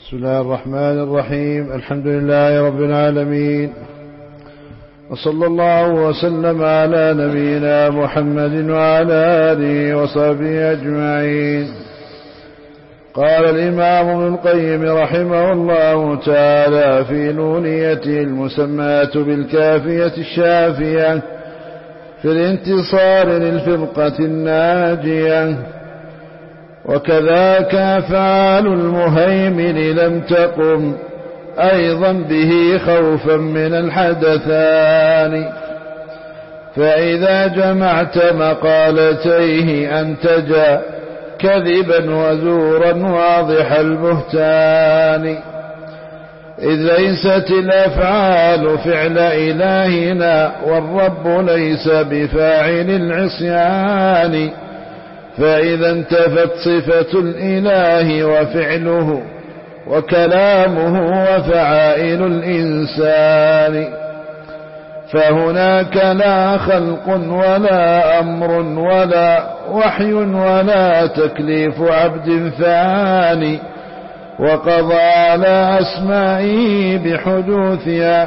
بسم الله الرحمن الرحيم. الحمد لله رب العالمين، وصلى الله وسلم على نبينا محمد وعلى آله وصحبه أجمعين. قال الإمام ابن القيم رحمه الله تعالى في نونيته المسماة بالكافية الشافية في الانتصار للفرقة الناجية: وكذاك أفعال المهيمن لم تقم أيضا به خوفا من الحدثان، فإذا جمعت مقالتيه أنتجا كذبا وزورا واضح البهتان، إذ ليست الأفعال فعل إلهنا والرب ليس بفاعل العصيان، فإذا انتفت صفة الإله وفعله وكلامه وفعائل الإنسان، فهناك لا خلق ولا أمر ولا وحي ولا تكليف عبد ثاني، وقضى على أسمائه بحدوثها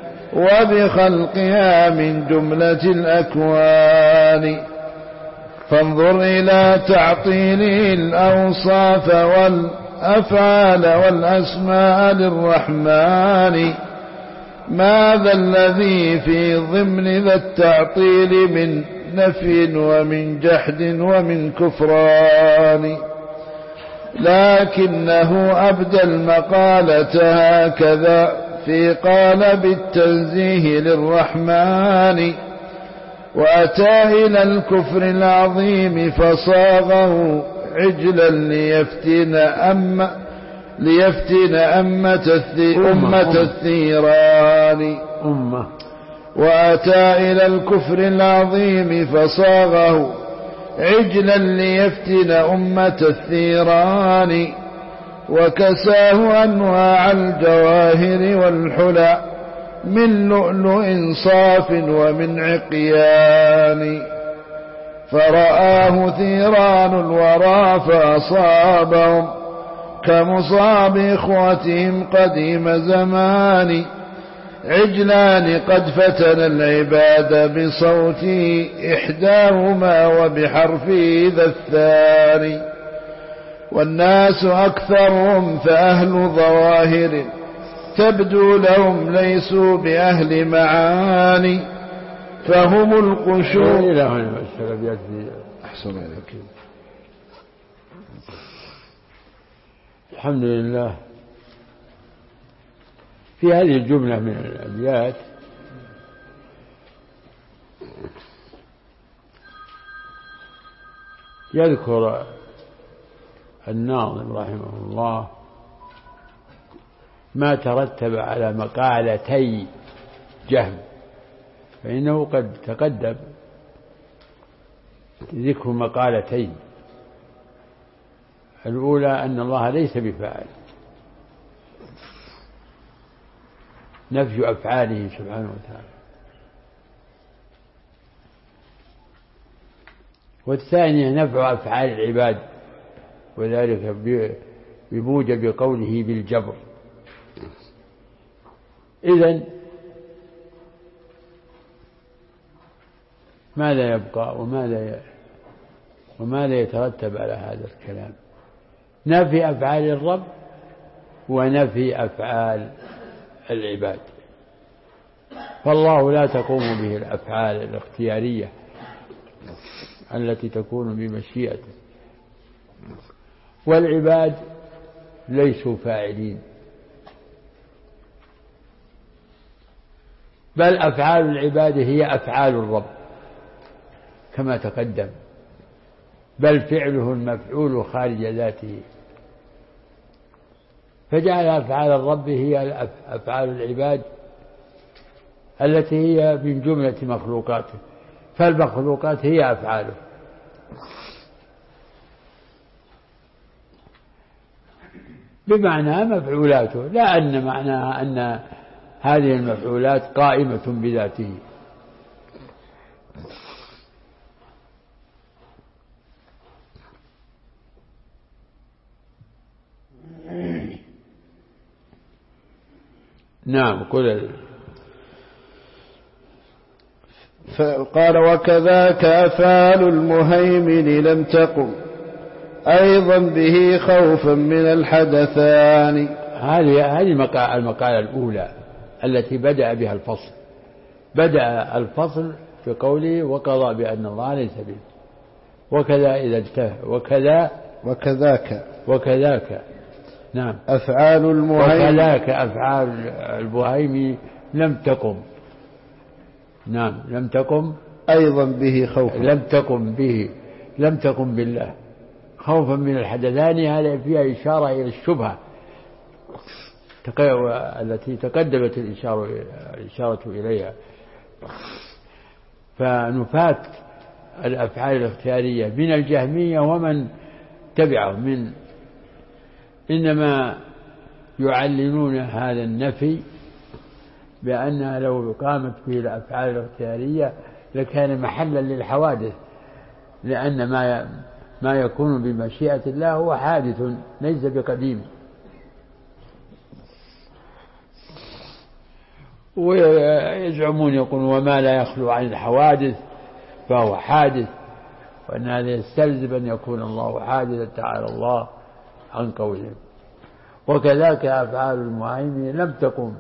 وبخلقها من جملة الأكوان. فانظر إلى تعطيله الأوصاف والأفعال والأسماء للرحمن، ماذا الذي في ضمن ذا التعطيل من نفي ومن جحد ومن كفران؟ لكنه أبدى المقالة هكذا في قالب التنزيه للرحمن، وأتى إلى الكفر العظيم فصاغه عجلا ليفتن أمة الثيران. وأتى إلى الكفر العظيم فصاغه عجلا ليفتن أمة الثيران، وكساه أنواع الجواهر والحلى من لؤلؤ صاف ومن عقيان، فرآه ثيران الورى فأصابهم كمصاب إخوتهم قديم زمان، عجلان قد فتن العباد بصوته إحداهما وبحرفه ذا الثاني، والناس أكثرهم فأهل ظواهر تبدو لهم ليسوا بأهل معاني، فهم القشور. إلى هنا السلبيات أحسن عليك. الحمد لله. في هذه الجملة من الأبيات يذكر الناظم رحمه الله ما ترتب على مقالتي جهم، فإنه قد تقدم ذكر مقالتين: الأولى أن الله ليس بفاعل، نفي أفعاله سبحانه وتعالى، والثانية نفع أفعال العباد، وذلك بموجب قوله بالجبر. إذن ماذا يبقى وماذا يترتب على هذا الكلام؟ نفي أفعال الرب ونفي أفعال العباد، فالله لا تقوم به الأفعال الاختيارية التي تكون بمشيئته، والعباد ليسوا فاعلين، بل أفعال العباد هي أفعال الرب كما تقدم، بل فعله المفعول خارج ذاته، فجعل أفعال الرب هي أفعال العباد التي هي من جملة مخلوقاته، فالمخلوقات هي أفعاله. بمعنى مفعولاته، لا أن معناها أن هذه المفعولات قائمة بذاته. نعم كل. قال وكذاك أفعال المهيمن لم تقم أيضا به خوفا من الحدثان. هذه المقالة الأولى التي بدأ بها الفصل. بدأ الفصل في قوله وقضى بأن الله ليس به، وكذا إذا انتهى وكذاك نعم أفعال المهيمن وكذاك أفعال المهيمن لم تقم. نعم لم تقم أيضا به خوفا، لم تقم بالله خوفا من الحدثان. هذا فيها إشارة إلى الشبهة التي تقدمت الإشارة إليها. فنفات الأفعال الاختيارية من الجهمية ومن تبعهم إنما يعلنون هذا النفي بأنها لو قامت به الأفعال الاختيارية لكان محلا للحوادث، لأن ما يكون بمشيئة الله هو حادث ليس بقديم. ويزعمون يقولون وما لا يخلو عن الحوادث فهو حادث، وأن هذا يستلزم أن يكون الله حادثا تعالى الله عن قولهم. وكذلك أفعال المهيمن لم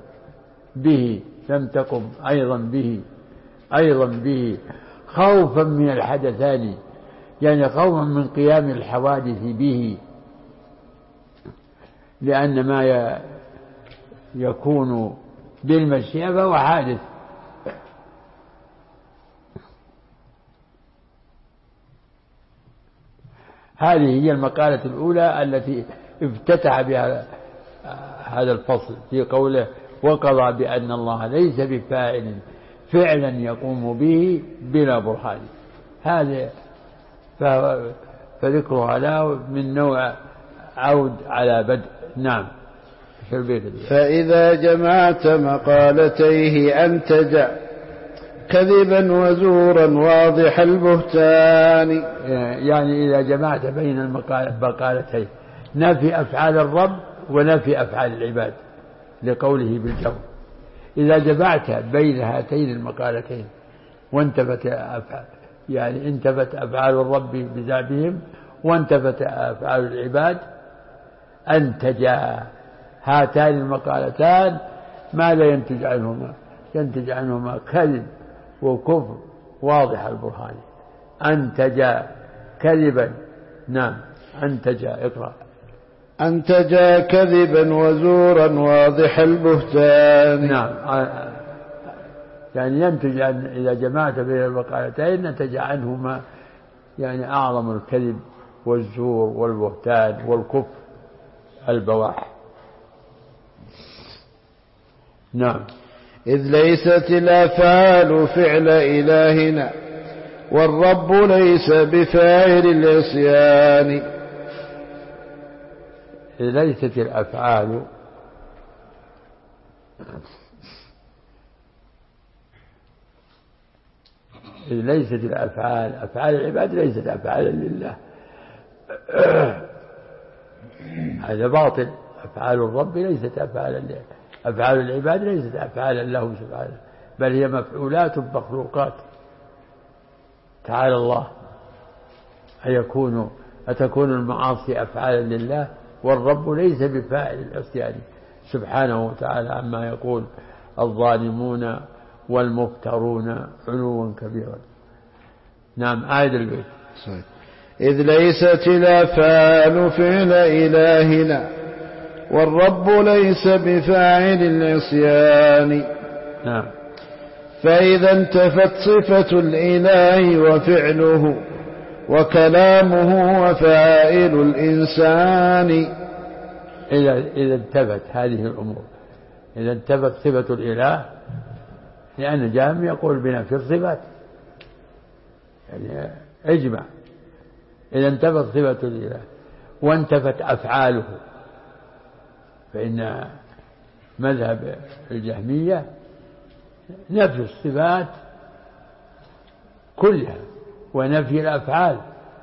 تقم أيضا به خوفا من الحدثان، يعني خوفا من قيام الحوادث به، لأن ما يكون بالمشيئة فهو حادث. هذه هي المقالة الأولى التي افتتح بها هذا الفصل في قوله وقضى بأن الله ليس بفاعل فعلا يقوم به بلا برهان. هذا فذكرها له من نوع عود على بدء. نعم. فإذا جمعت مقالتيه أنتج كذبا وزورا واضح البهتان. يعني إذا جمعت بين المقالتين نفي أفعال الرب ونفي أفعال العباد لقوله بالجو، إذا جمعت بين هاتين المقالتين وانتفت أفعال الرب بذاتهم وانتفت أفعال العباد، أنتجا هاتان المقالتان ما لا ينتج عنهما كذب وكفر واضح البرهان. أنتجا كذبا. نعم أنتجا. اقرأ. أنتجا كذبا وزورا واضح البهتان. نعم يعني ينتج إذا جمعت بين المقالتين نتج عنهما يعني أعظم الكذب والزور والبهتان والكفر البواح. نعم. إذ ليست الأفعال فعل إلهنا والرب ليس بفاعل العصيان. إذ ليست الأفعال أفعال العباد ليست أفعالا لله، هذا باطل. أفعال الرب ليست أفعالا لله، أفعال العباد ليست أفعالا له سبحانه، بل هي مفعولات مخلوقات. تعالى الله أتكون المعاصي أفعالا لله والرب ليس بفاعل العصيان سبحانه وتعالى عما يقول الظالمون والمفترون علوا كبيرا. نعم آية البيت. إذ ليست الأفعال فعل إلهنا والرب ليس بفاعل العصيان. نعم. فإذا انتفت صفة الإله وفعله وكلامه وفاعل الإنسان. إذا انتفت هذه الأمور، إذا انتفت صفة الإله، لأن الجهم يقول بنفي الصفات، يعني اجمع. إذا انتفت صفة الإله وانتفت أفعاله، فإن مذهب الجهمية نفي الصفات كلها ونفي الأفعال،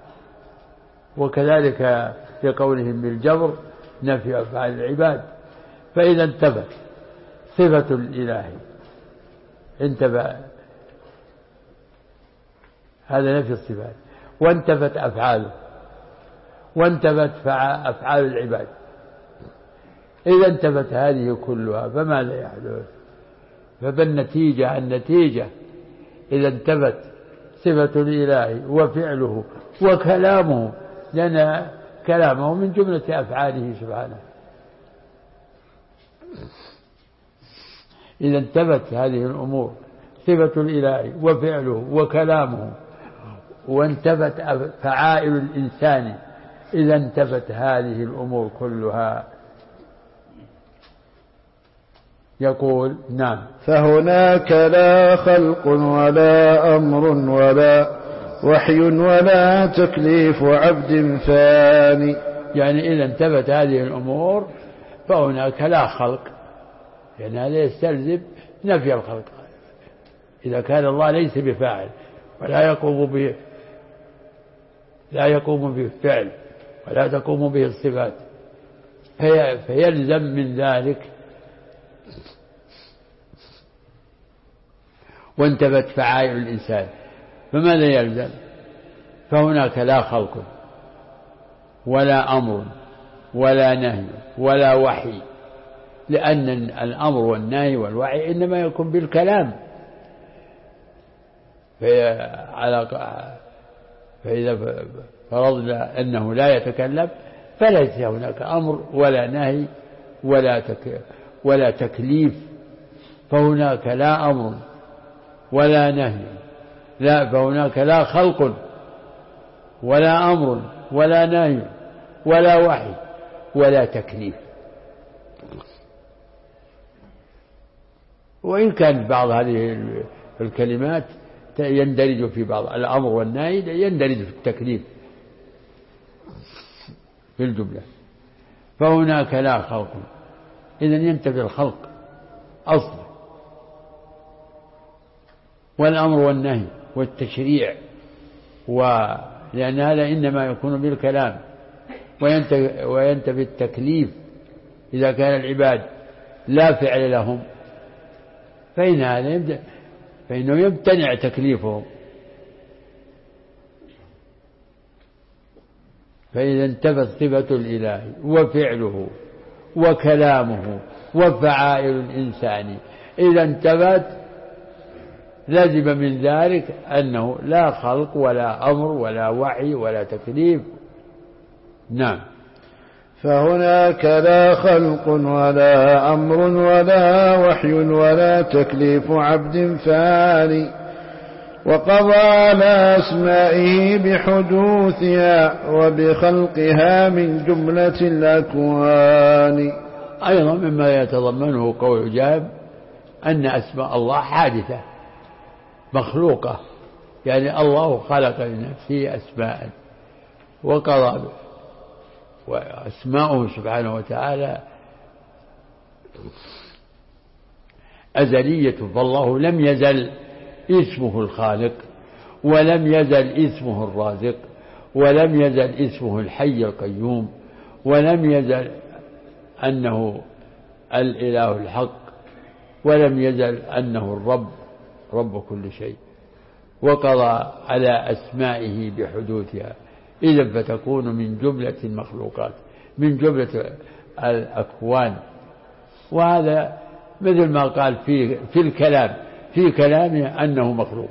وكذلك في قولهم بالجبر نفي أفعال العباد. فإذا انتفت صفة الإله انتفى، هذا نفي الصفات، وانتفت أفعاله، وانتفت أفعال العباد. إذا انتفت هذه كلها فماذا يحدث؟ فبالنتيجة النتيجة إذا انتفت صفة الإله وفعله وكلامه، لأن كلامه من جملة أفعاله سبحانه. إذا انتفت هذه الأمور صفة الإله وفعله وكلامه، وانتفت فعائل الإنسان، إذا انتفت هذه الأمور كلها يقول نعم. فهناك لا خلق ولا أمر ولا وحي ولا تكليف عبد فاني. يعني إذا انتفت هذه الأمور فهناك لا خلق، يعني هذا يستلزم نفي الخلق. إذا كان الله ليس بفاعل ولا يقوم به الفعل ولا تقوم به الصفات، فيلزم من ذلك وانتفت فعائل الإنسان، فماذا يلزم؟ فهناك لا خلق ولا أمر ولا نهي ولا وحي، لأن الأمر والنهي والوحي إنما يكون بالكلام. فإذا فرضنا أنه لا يتكلم فليس هناك أمر ولا نهي ولا تكليف، فهناك لا أمر ولا نهي، فهناك لا خلق ولا أمر ولا نهي ولا وحي ولا تكليف. وإن كان بعض هذه الكلمات يندرج في بعض الأمر والنهي، يندرج في التكليف في الجملة. فهناك لا خلق، إذن ينتفي الخلق أصلا، والأمر والنهي والتشريع، لأن هذا إنما يكون بالكلام. وينتفي التكليف إذا كان العباد لا فعل لهم، فإنه يمتنع تكليفهم. فإذا انتفت صفة الإله وفعله وكلامه وفعائل الإنسان، إذا انتفت لزم من ذلك أنه لا خلق ولا أمر ولا وحي ولا تكليف. نعم. فهناك لا خلق ولا أمر ولا وحي ولا تكليف عبد فاني، وقضى على أسمائه بحدوثها وبخلقها من جملة الأكوان. أيضا مما يتضمنه قول جاب أن أسماء الله حادثة مخلوقة، يعني الله خلق لنفسه أسماء وقضى، وأسماؤه سبحانه وتعالى أزلية، فالله لم يزل اسمه الخالق، ولم يزل اسمه الرازق، ولم يزل اسمه الحي القيوم، ولم يزل أنه الإله الحق، ولم يزل أنه الرب رب كل شيء، وقضى على أسمائه بحدوثها، إذن فتكون من جملة المخلوقات، من جملة الأكوان. وهذا مثل ما قال في الكلام، في كلامه أنه مخلوق.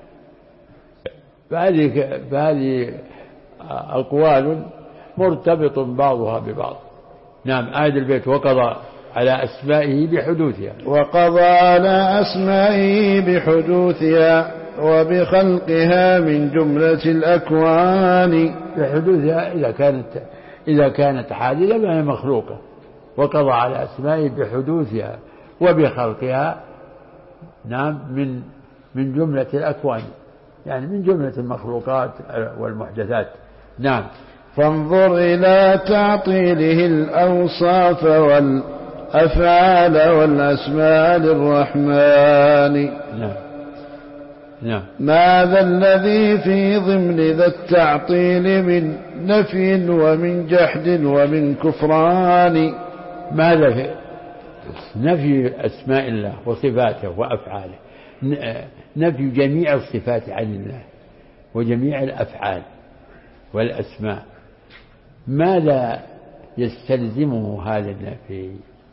فهذه أقوال مرتبط بعضها ببعض. نعم. آية البيت وقضى على أسمائه بحدوثها، وقضى على أسمائه بحدوثها وبخلقها من جملة الأكوان. بحدوثها إذا كانت حادثة فهي مخلوقة، وقضى على أسمائه بحدوثها وبخلقها. نعم. من جملة الأكوان، يعني من جملة المخلوقات والمحدثات. نعم. فانظر إلى تعطيله الأوصاف والأفعال والأسماء للرحمن. نعم. نعم. ماذا الذي في ضمن ذا التعطيل من نفي ومن جحد ومن كفران. ماذا نفي أسماء الله وصفاته وأفعاله، نفي جميع الصفات عن الله وجميع الأفعال والأسماء، ماذا يستلزمه هذا النفي؟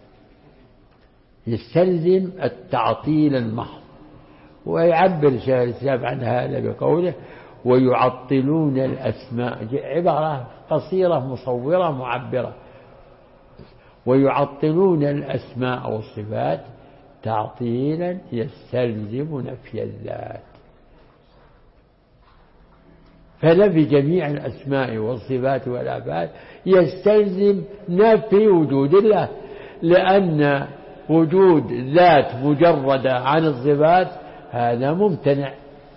يستلزم التعطيل المحض. ويعبر شيخ الإسلام عن هذا بقوله ويعطلون الأسماء، عبارة قصيرة مصورة معبرة، ويعطلون الأسماء والصفات تعطيلا يستلزم نفي الذات. فنفي جميع الأسماء والصفات والأفعال يستلزم نفي وجود الله، لأن وجود ذات مجردة عن الصفات هذا ممتنع.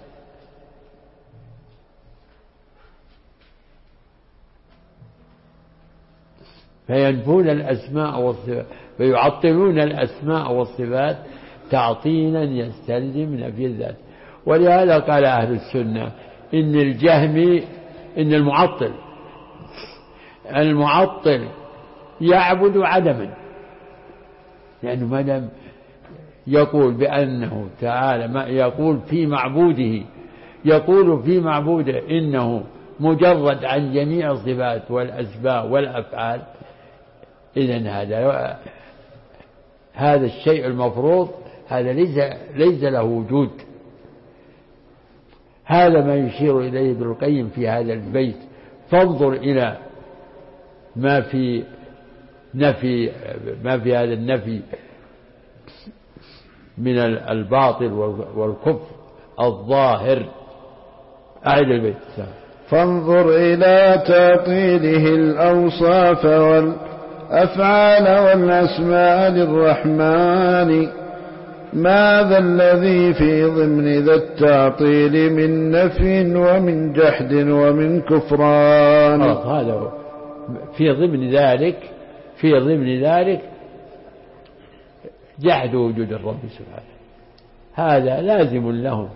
فينفون الأسماء والصفات ويعطلون الأسماء والصفات تعطيلا يستلزم نفي الذات. ولهذا قال أهل السنة إن الجهمي، إن المعطل يعبد عدما، لأنه ما دام يقول بأنه تعالى ما يقول في معبوده إنه مجرد عن جميع الصفات والأسباب والأفعال، إذن هذا الشيء المفروض هذا ليس له وجود. هذا ما يشير إليه ابن القيم في هذا البيت. فانظر إلى ما في هذا النفي من الباطل والكفر الظاهر. أعد البيت. فانظر إلى تعطيله الأوصاف والأفعال والأسماء للرحمن، ماذا الذي في ضمن ذا التعطيل من نفي ومن جحد ومن كفران. هذا في ضمن ذلك جحد وجود الرب سبحانه، هذا لازم لهم،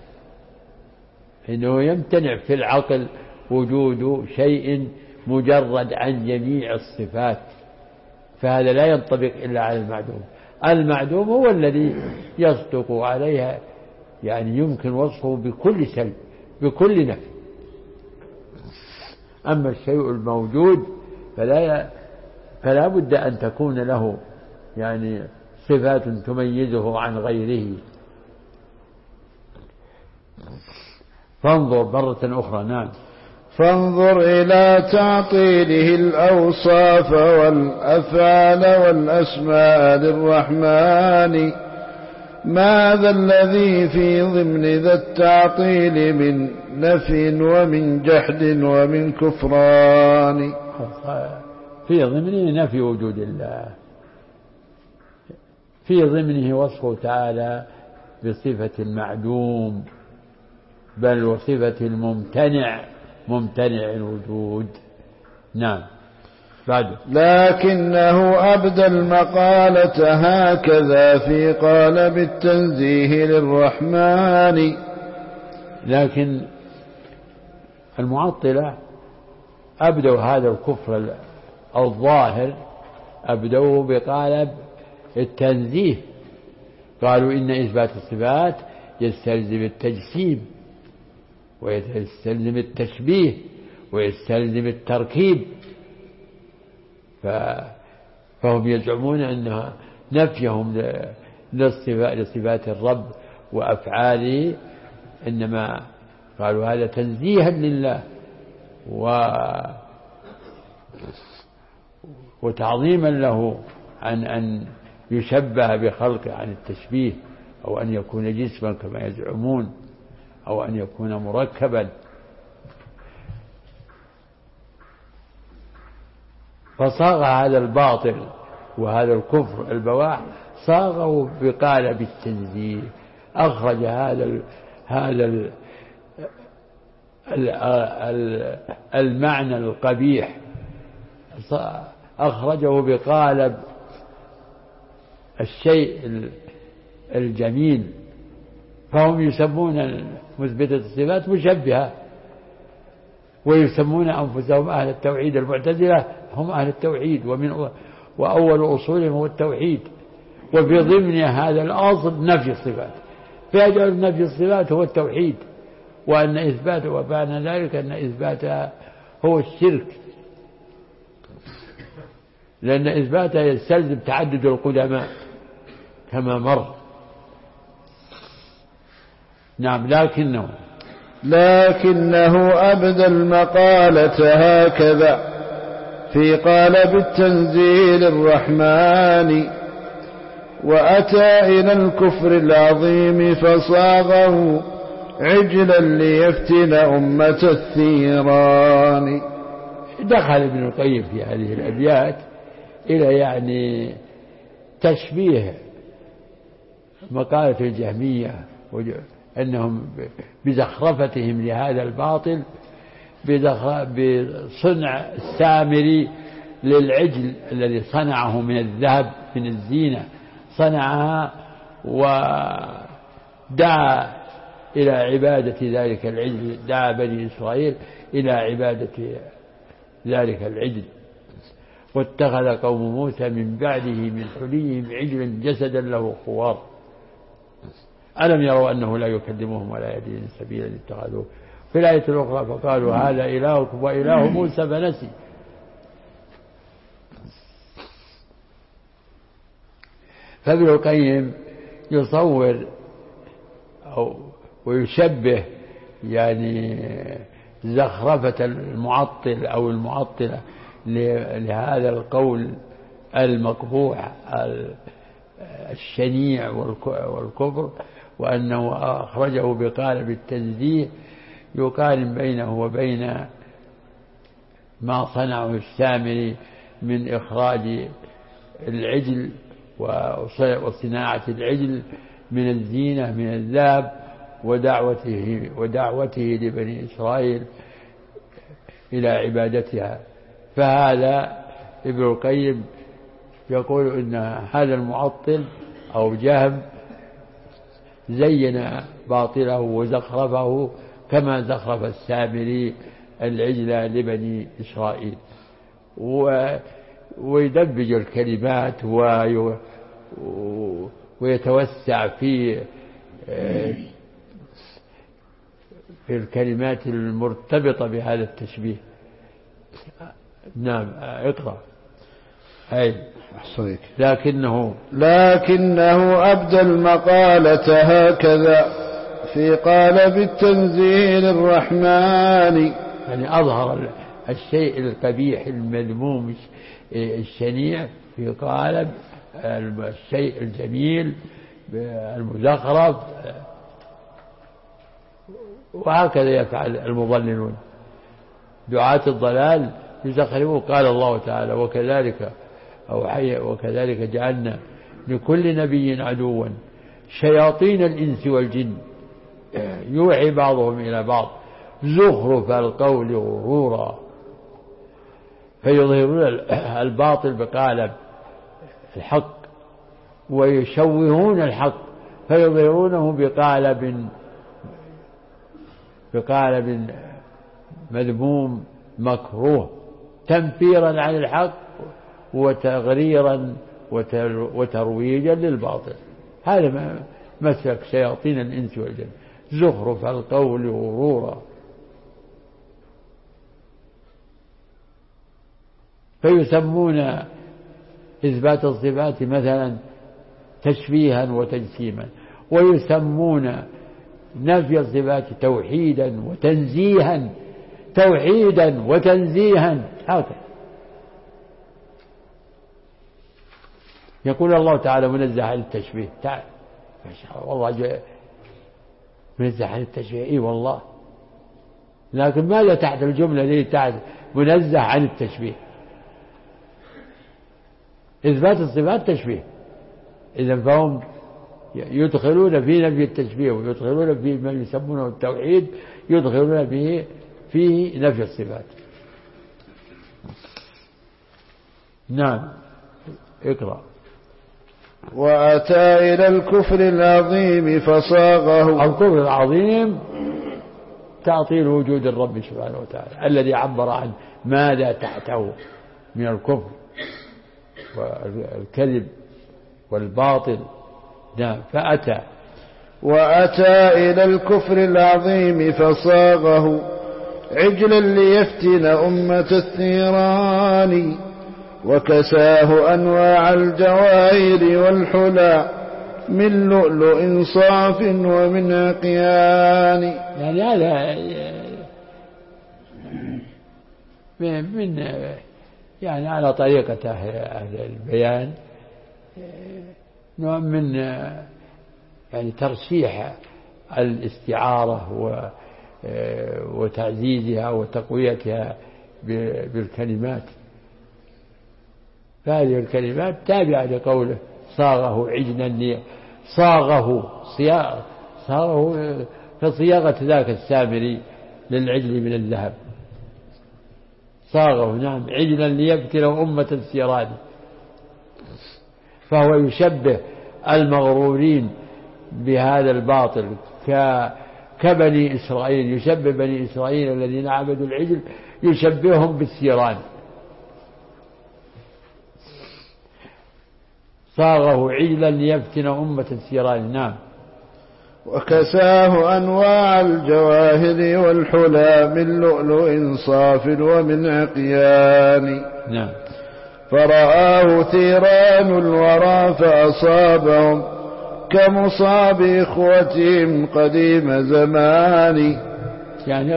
إنه يمتنع في العقل وجود شيء مجرد عن جميع الصفات، فهذا لا ينطبق إلا على المعدوم. المعدوم هو الذي يصدق عليها، يعني يمكن وصفه بكل سلب بكل نفي. أما الشيء الموجود فلا بد أن تكون له يعني صفات تميزه عن غيره. فانظر مرة أخرى. نعم. فانظر إلى تعطيله الأوصاف والأفعال والأسماء للرحمن، ماذا الذي في ضمن ذا التعطيل من نفي ومن جحد ومن كفران. في ضمنه نفي وجود الله، في ضمنه وصفه تعالى بصفة المعدوم، بل وصفة ممتنع الوجود. نعم. بعد لكنه أبدى المقالة هكذا في قالب التنزيه للرحمن. لكن المعطلة أبدوا هذا الكفر الظاهر أبدوه بقالب التنزيه، قالوا إن إثبات الصفات يستلزم التجسيم ويستلزم التشبيه ويستلزم التركيب، فهم يزعمون أن نفيهم لصفات الرب وأفعاله إنما قالوا هذا تنزيها لله وتعظيما له عن أن يشبه بخلقه، عن التشبيه، أو أن يكون جسما كما يزعمون، أو أن يكون مركبا. فصاغ هذا الباطل وهذا الكفر البواح صاغه بقالب التنزيه، أخرج هذا المعنى القبيح أخرجه بقالب الشيء الجميل. فهم يسمون مثبتة الصفات مشبهة، ويسمون أنفسهم أهل التوحيد. المعتزلة هم أهل التوحيد، وأول أصولهم هو التوحيد، وفي ضمن هذا الأصل نفي الصفات، فيجعل نفي الصفات هو التوحيد، وأن إثبات وبعد ذلك أن إثباتها هو الشرك، لأن إثباتها يستلزم تعدد القدماء كما مر. نعم. لكنه أبدى المقالة هكذا في قالب التنزيل الرحمن، وأتى إلى الكفر العظيم فصاغه عجلا ليفتن أمة الثيران. دخل ابن القيم في هذه الأبيات إلى يعني تشبيه مقالة الجهمية، أنهم بزخرفتهم لهذا الباطل بصنع السامري للعجل الذي صنعه من الذهب من الزينة، صنعها ودعا إلى عبادة ذلك العجل، دعا بني إسرائيل إلى عبادة ذلك العجل. واتخذ قوم موسى من بعده من حليهم عجلا جسدا له خوار ألم يروا أنه لا يكلمهم ولا يهديهم سبيلا اتخذوه. في الآية الأخرى فقالوا هذا إلهكم وإله موسى فنسي. فابن القيم يصور أو ويشبه يعني زخرفة المعطل أو المعطلة لهذا القول المقبوح الشنيع والكفر، وأنه أخرجه بقالب التنزيه يقارن بينه وبين ما صنعه السامري من إخراج العجل وصناعة العجل من الزينة من الذهب ودعوته لبني إسرائيل إلى عبادتها. فهذا ابن القيم يقول إن هذا المعطل أو جهم زين باطله وزخرفه كما زخرف السامري العجل لبني إسرائيل، ويدبج الكلمات ويتوسع في الكلمات المرتبطة بهذا التشبيه. نعم. اقرأ. أي لكنه أبدى المقالة هكذا في قالب التنزيل الرحمن، يعني أظهر الشيء القبيح المذموم الشنيع في قالب الشيء الجميل المزخرف، وهكذا يفعل المضللون دعاة الضلال يزخرفون. قال الله تعالى وكذلك جعلنا لكل نبي عدوا شياطين الإنس والجن يوحي بعضهم إلى بعض زخرف القول غرورا، فيظهرون الباطل بقالب الحق ويشوهون الحق فيظهرونه بقالب مذموم مكروه تنفيرا عن الحق وتغريرا وترويجا للباطل. هذا مسلك شياطين الإنس والجن زخرف القول غرورا. فيسمون إثبات الصفات مثلا تشبيها وتجسيما، ويسمون نفي الصفات توحيدا وتنزيها هكذا. يقول الله تعالى منزه عن التشبيه، تعال والله منزه عن التشبيه، اي والله، لكن ماذا تحت الجملة دي؟ تعال منزه عن التشبيه. إثبات الصفات تشبيه، إذا فهم يدخلون في نفي التشبيه ويدخلون في ما يسمونه التوحيد، يدخلون فيه نفي الصفات. نعم. اقرأ. وأتى إلى الكفر العظيم فصاغه. الكفر العظيم تعطيل وجود الرب سبحانه وتعالى الذي عبر عن ماذا تحته من الكفر والكذب والباطل. نعم. وأتى إلى الكفر العظيم فصاغه عجلا ليفتن أمة الثيران وكساه أنواع الجواهر والحلى من لؤلؤ صاف ومن عقيان. يعني هذا من يعني على طريقة أهل البيان نوع من يعني ترشيح الاستعارة وتعزيزها وتقويتها بالكلمات. فهذه الكلمات تابعة لقوله صاغه عجلا صاغه كصياغة ذاك السامري للعجل من الذهب. صاغه نعم عجلا ليفتن أمة الثيران. فهو يشبه المغرورين بهذا الباطل كبني إسرائيل، يشبه بني إسرائيل الذين عبدوا العجل يشبههم بالثيران. صاغه عجلا ليفتن أمة الثيران. نعم. وكساه أنواع الجواهر والحلى من لؤلؤ صاف ومن عقيان. نعم. فرآه ثيران الورى فأصابهم كمصاب إخوتهم قديم زمان. يعني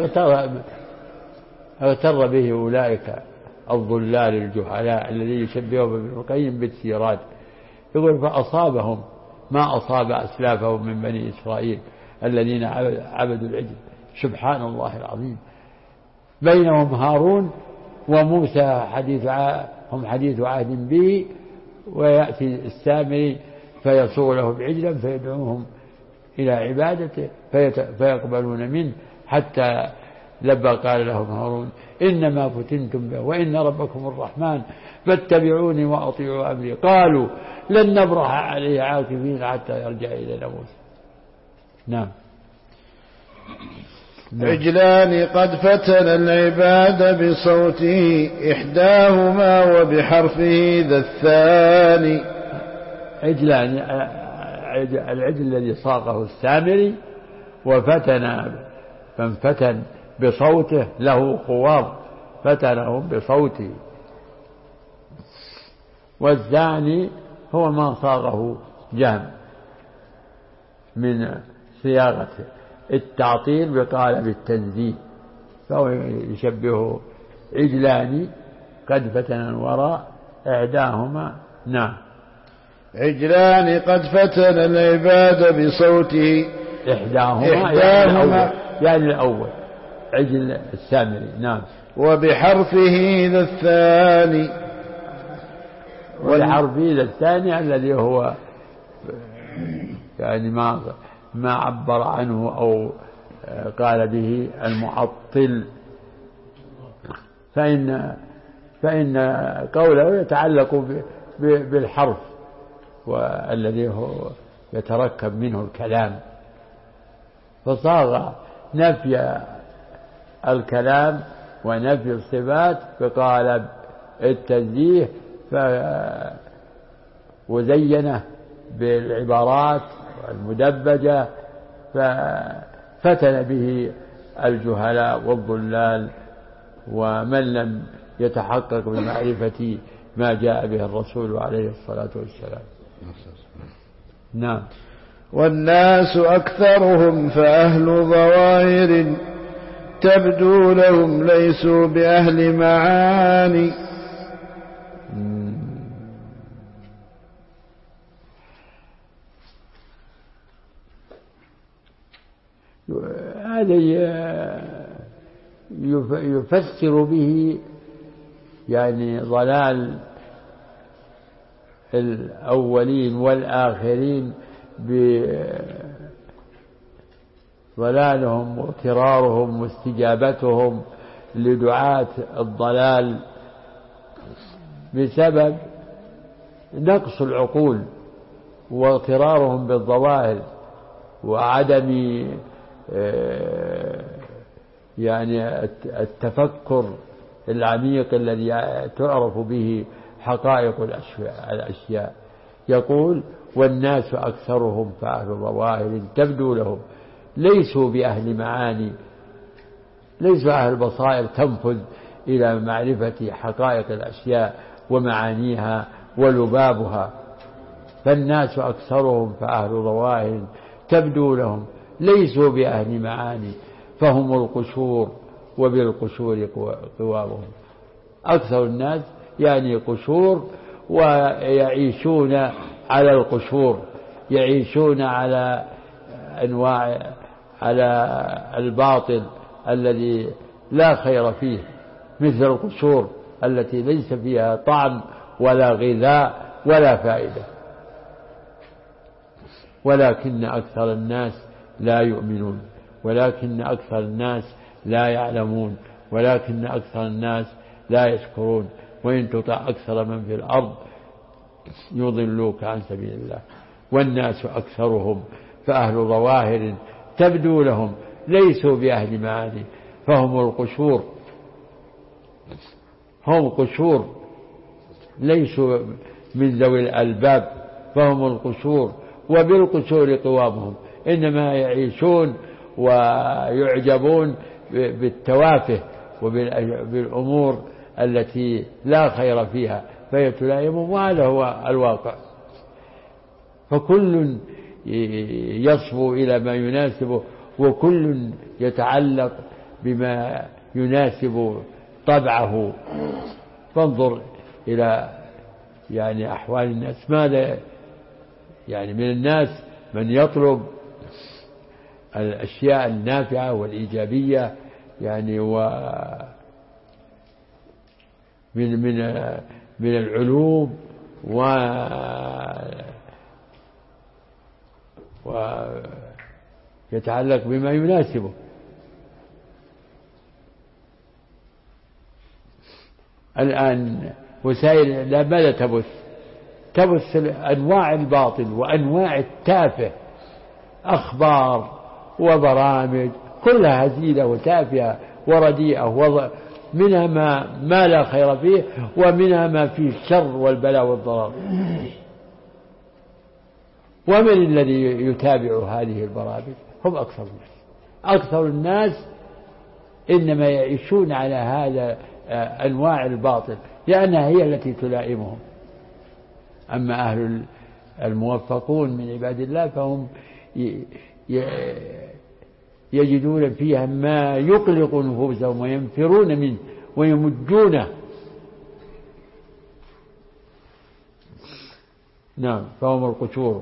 اغتر به أولئك الضلال الجهلاء الذي يشبههم ابن القيم بالثيران. يقول فأصابهم ما أصاب أسلافهم من بني إسرائيل الذين عبدوا العجل. سبحان الله العظيم. بينهم هارون وموسى هم حديث عهد به، ويأتي السامري فيصور لهم عجلا فيدعوهم إلى عبادته فيقبلون منه، حتى لما قال لهم هارون إنما فتنتم به وإن ربكم الرحمن فاتبعوني وأطيعوا أمري. قالوا لن نبرح عليه عاكفين حتى يرجع إلينا موسى. نعم. عجلان قد فتن العباد بصوته إحداهما وبحرفه ذا الثاني. عجلان العجل الذي صاغه السامري فانفتن بصوته، له خوار فتنهم بصوته. والثاني هو ما صاغه جهم من صياغة التعطيل بقالب التنزيل، فهو يشبه عجلان قد فتن الوراء إحداهما. نعم. عجلان قد فتن العباد بصوته إحداهما يعني الأول عجل السامري. نعم. وبحرفه ذا الثاني. والحرف ذا الثاني الذي هو يعني ما عبر عنه أو قال به المعطل، فإن قوله يتعلق بالحرف والذي هو يتركب منه الكلام، فصاغ نفي الكلام ونفي الصفات بقالب التنزيه وزينه بالعبارات المدبجة، ففتن به الجهلاء والضلال ومن لم يتحقق بمعرفة ما جاء به الرسول عليه الصلاة والسلام. نعم. والناس أكثرهم فأهل ظواهر تبدو لهم ليسوا بأهل معاني. هذا يفسر به يعني ضلال الأولين والآخرين بضلالهم واغترارهم واستجابتهم لدعاة الضلال بسبب نقص العقول واغترارهم بالظواهر وعدم يعني التفكر العميق الذي تعرف به حقائق الأشياء. يقول والناس أكثرهم فأهل ظواهر تبدو لهم ليسوا بأهل معاني، ليسوا أهل بصائر تنفذ إلى معرفة حقائق الأشياء ومعانيها ولبابها. فالناس أكثرهم فأهل ظواهر تبدو لهم ليسوا بأهل معاني فهم القشور وبالقشور قوامهم. أكثر الناس يعني قشور، ويعيشون على القشور، يعيشون على أنواع، على الباطل الذي لا خير فيه، مثل القشور التي ليس فيها طعم ولا غذاء ولا فائدة. ولكن أكثر الناس لا يؤمنون، ولكن أكثر الناس لا يعلمون، ولكن أكثر الناس لا يشكرون. وإن تطع أكثر من في الأرض يضلوك عن سبيل الله. والناس أكثرهم فأهل ظواهر تبدو لهم ليسوا بأهل معاني فهم القشور، هم قشور ليسوا من ذوي الألباب فهم القشور وبالقشور قوامهم. إنما يعيشون ويعجبون بالتوافه وبالأمور التي لا خير فيها فهي تلائمهم، وهذا هو الواقع. فكل يصبو إلى ما يناسبه، وكل يتعلق بما يناسب طبعه. فانظر إلى يعني أحوال الناس، ماذا يعني من الناس من يطلب الأشياء النافعة والإيجابية، يعني من العلوم ويتعلق بما يناسبه. الآن وسائل لا ماذا تبث أنواع الباطل وأنواع التافه، أخبار وبرامج كلها هزيلة وتافهة ورديئة، منها ما لا خير فيه، ومنها ما فيه الشر والبلاء والضرر. ومن الذي يتابع هذه البرامج؟ هم أكثر الناس. أكثر الناس إنما يعيشون على هذا أنواع الباطل لأنها هي التي تلائمهم. أما أهل الموفقون من عباد الله فهم يجدون فيها ما يقلق نفوسهم وينفرون منه ويمجونه. نعم، فهم القشور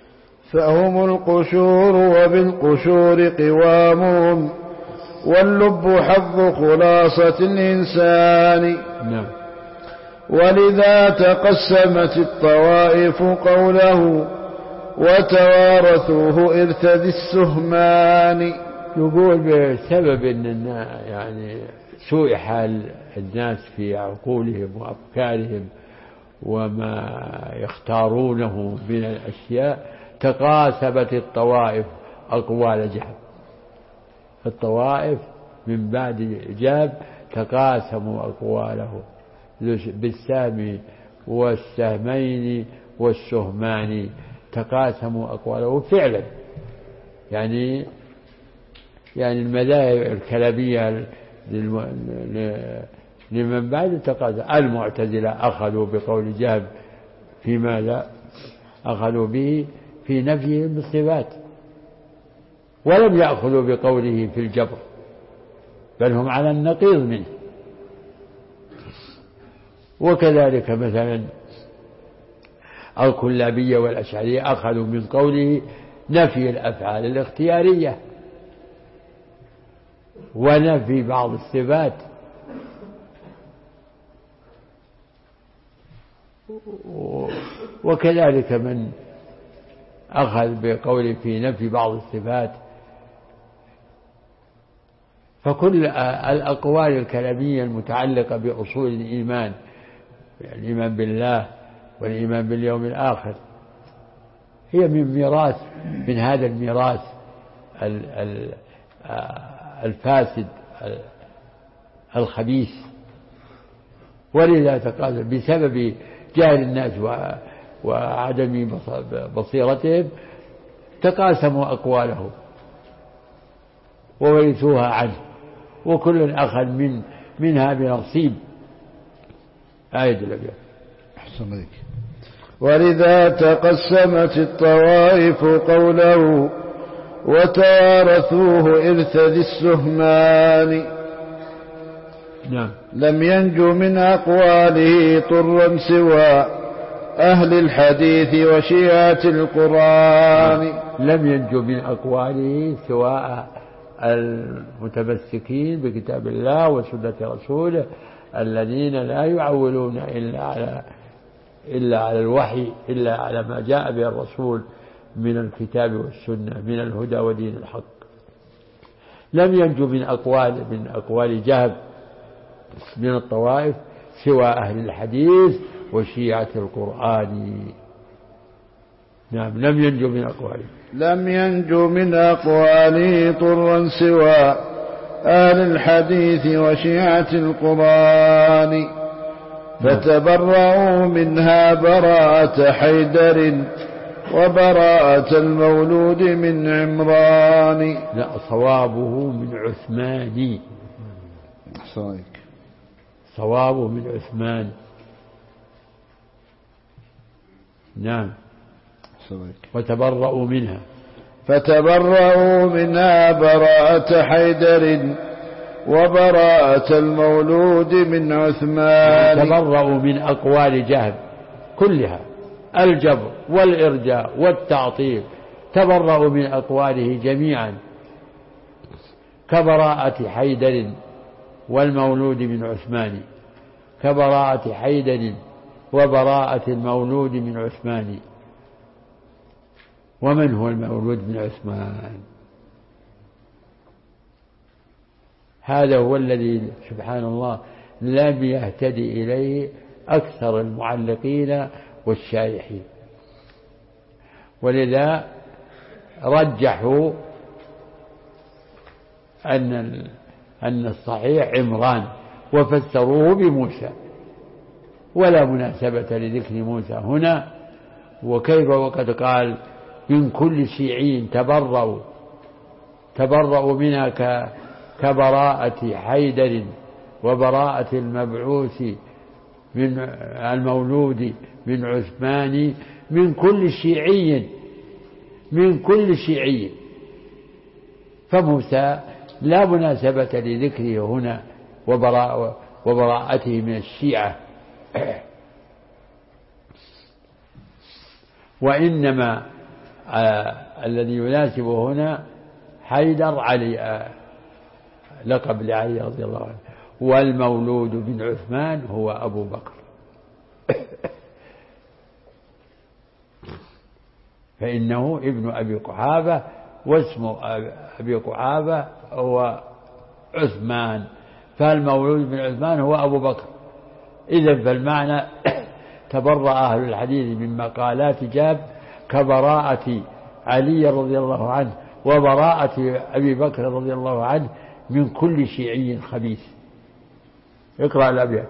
وبالقشور قوامهم، واللب حظ خلاصة الإنسان. نعم. ولذا تقسمت الطوائف قوله وتوارثوه إرث ذي السهمان. يقول بسبب أن يعني سوء حال الناس في عقولهم وأفكارهم وما يختارونه من الأشياء تقاسمت الطوائف أقوال جهل. الطوائف من بعد الإجاب تقاسموا أقواله بالسهم والسهمين والسهمان، تقاسموا أقواله فعلا. يعني المذاهب الكلامية لمن بعد تقاسم. المعتزلة أخذوا بقول جهل في ماذا؟ أخذوا به في نفيهم بالصفات، ولم يأخذوا بقوله في الجبر، بل هم على النقيض منه. وكذلك مثلا الكلابية والأشعرية أخذوا من قوله نفي الأفعال الاختيارية ونفي بعض الصفات. وكذلك من أخذ بقوله في نفي بعض الصفات. فكل الأقوال الكلامية المتعلقة بأصول الإيمان، الإيمان بالله والإيمان باليوم الآخر، هي من هذا الميراث الفاسد الخبيث. ولذا تقاسم بسبب جهل الناس وعدم بصيرتهم تقاسموا أقوالهم وورثوها عنه، وكل أخذ منها بنصيب. آية الأبيات. أحسن عليك. ولذا تقسمت الطوائف قوله وتوارثوه إرث ذي السهمان. نعم. لم ينجو من أقواله طرا سوى أهل الحديث وشيعة القرآن. لم ينجو من أقواله سواء المتمسكين بكتاب الله وسنة رسوله الذين لا يعولون إلا على الوحي، إلا على ما جاء به الرسول من الكتاب والسنة من الهدى ودين الحق. لم ينجو من أقوال جهل من الطوائف سوى أهل الحديث وشيعة القرآن. نعم. لم ينجو من أقواله. لم ينجو من أقواله طرا سوى أهل الحديث وشيعة القرآن. فتبرأوا منها براءة حيدر وبراءة المولود من عمران. لا، صوابه من عثمان. صوابه من عثمان. نعم. وتبرأوا منها. فتبرأوا منها براءة حيدر وبراءة المولود من عثمان. تبرأوا من أقوال جهل كلها، الجبر والإرجاء والتعطيل، تبرأوا من أقواله جميعا، كبراءة حيدر والمولود من عثمان. كبراءة حيدر وبراءة المولود من عثمان. ومن هو المولود من عثمان؟ هذا هو الذي سبحان الله لم يهتدي إليه أكثر المعلقين والشارحين، ولذا رجحوا أن الصحيح عمران وفسروه بموسى، ولا مناسبة لذكر موسى هنا. وكيف وقد قال من كل شيعي تبرأوا منها كبراءة حيدر وبراءة المبعوث من المولود من عثمان. من كل شيعي فموسى لا مناسبة لذكره هنا وبراءته من الشيعة، وإنما الذي يناسبه هنا حيدر علي، لقب لعلي رضي الله عنه، والمولود من عثمان هو أبو بكر. فإنه ابن أبي قحافة، واسم أبي قحافة هو عثمان، فالمولود من عثمان هو أبو بكر. إذن فالمعنى تبرأ أهل الحديث من مقالات جاب كبراءة علي رضي الله عنه وبراءة أبي بكر رضي الله عنه من كل شيعي خبيث. اقرأ الأبيات.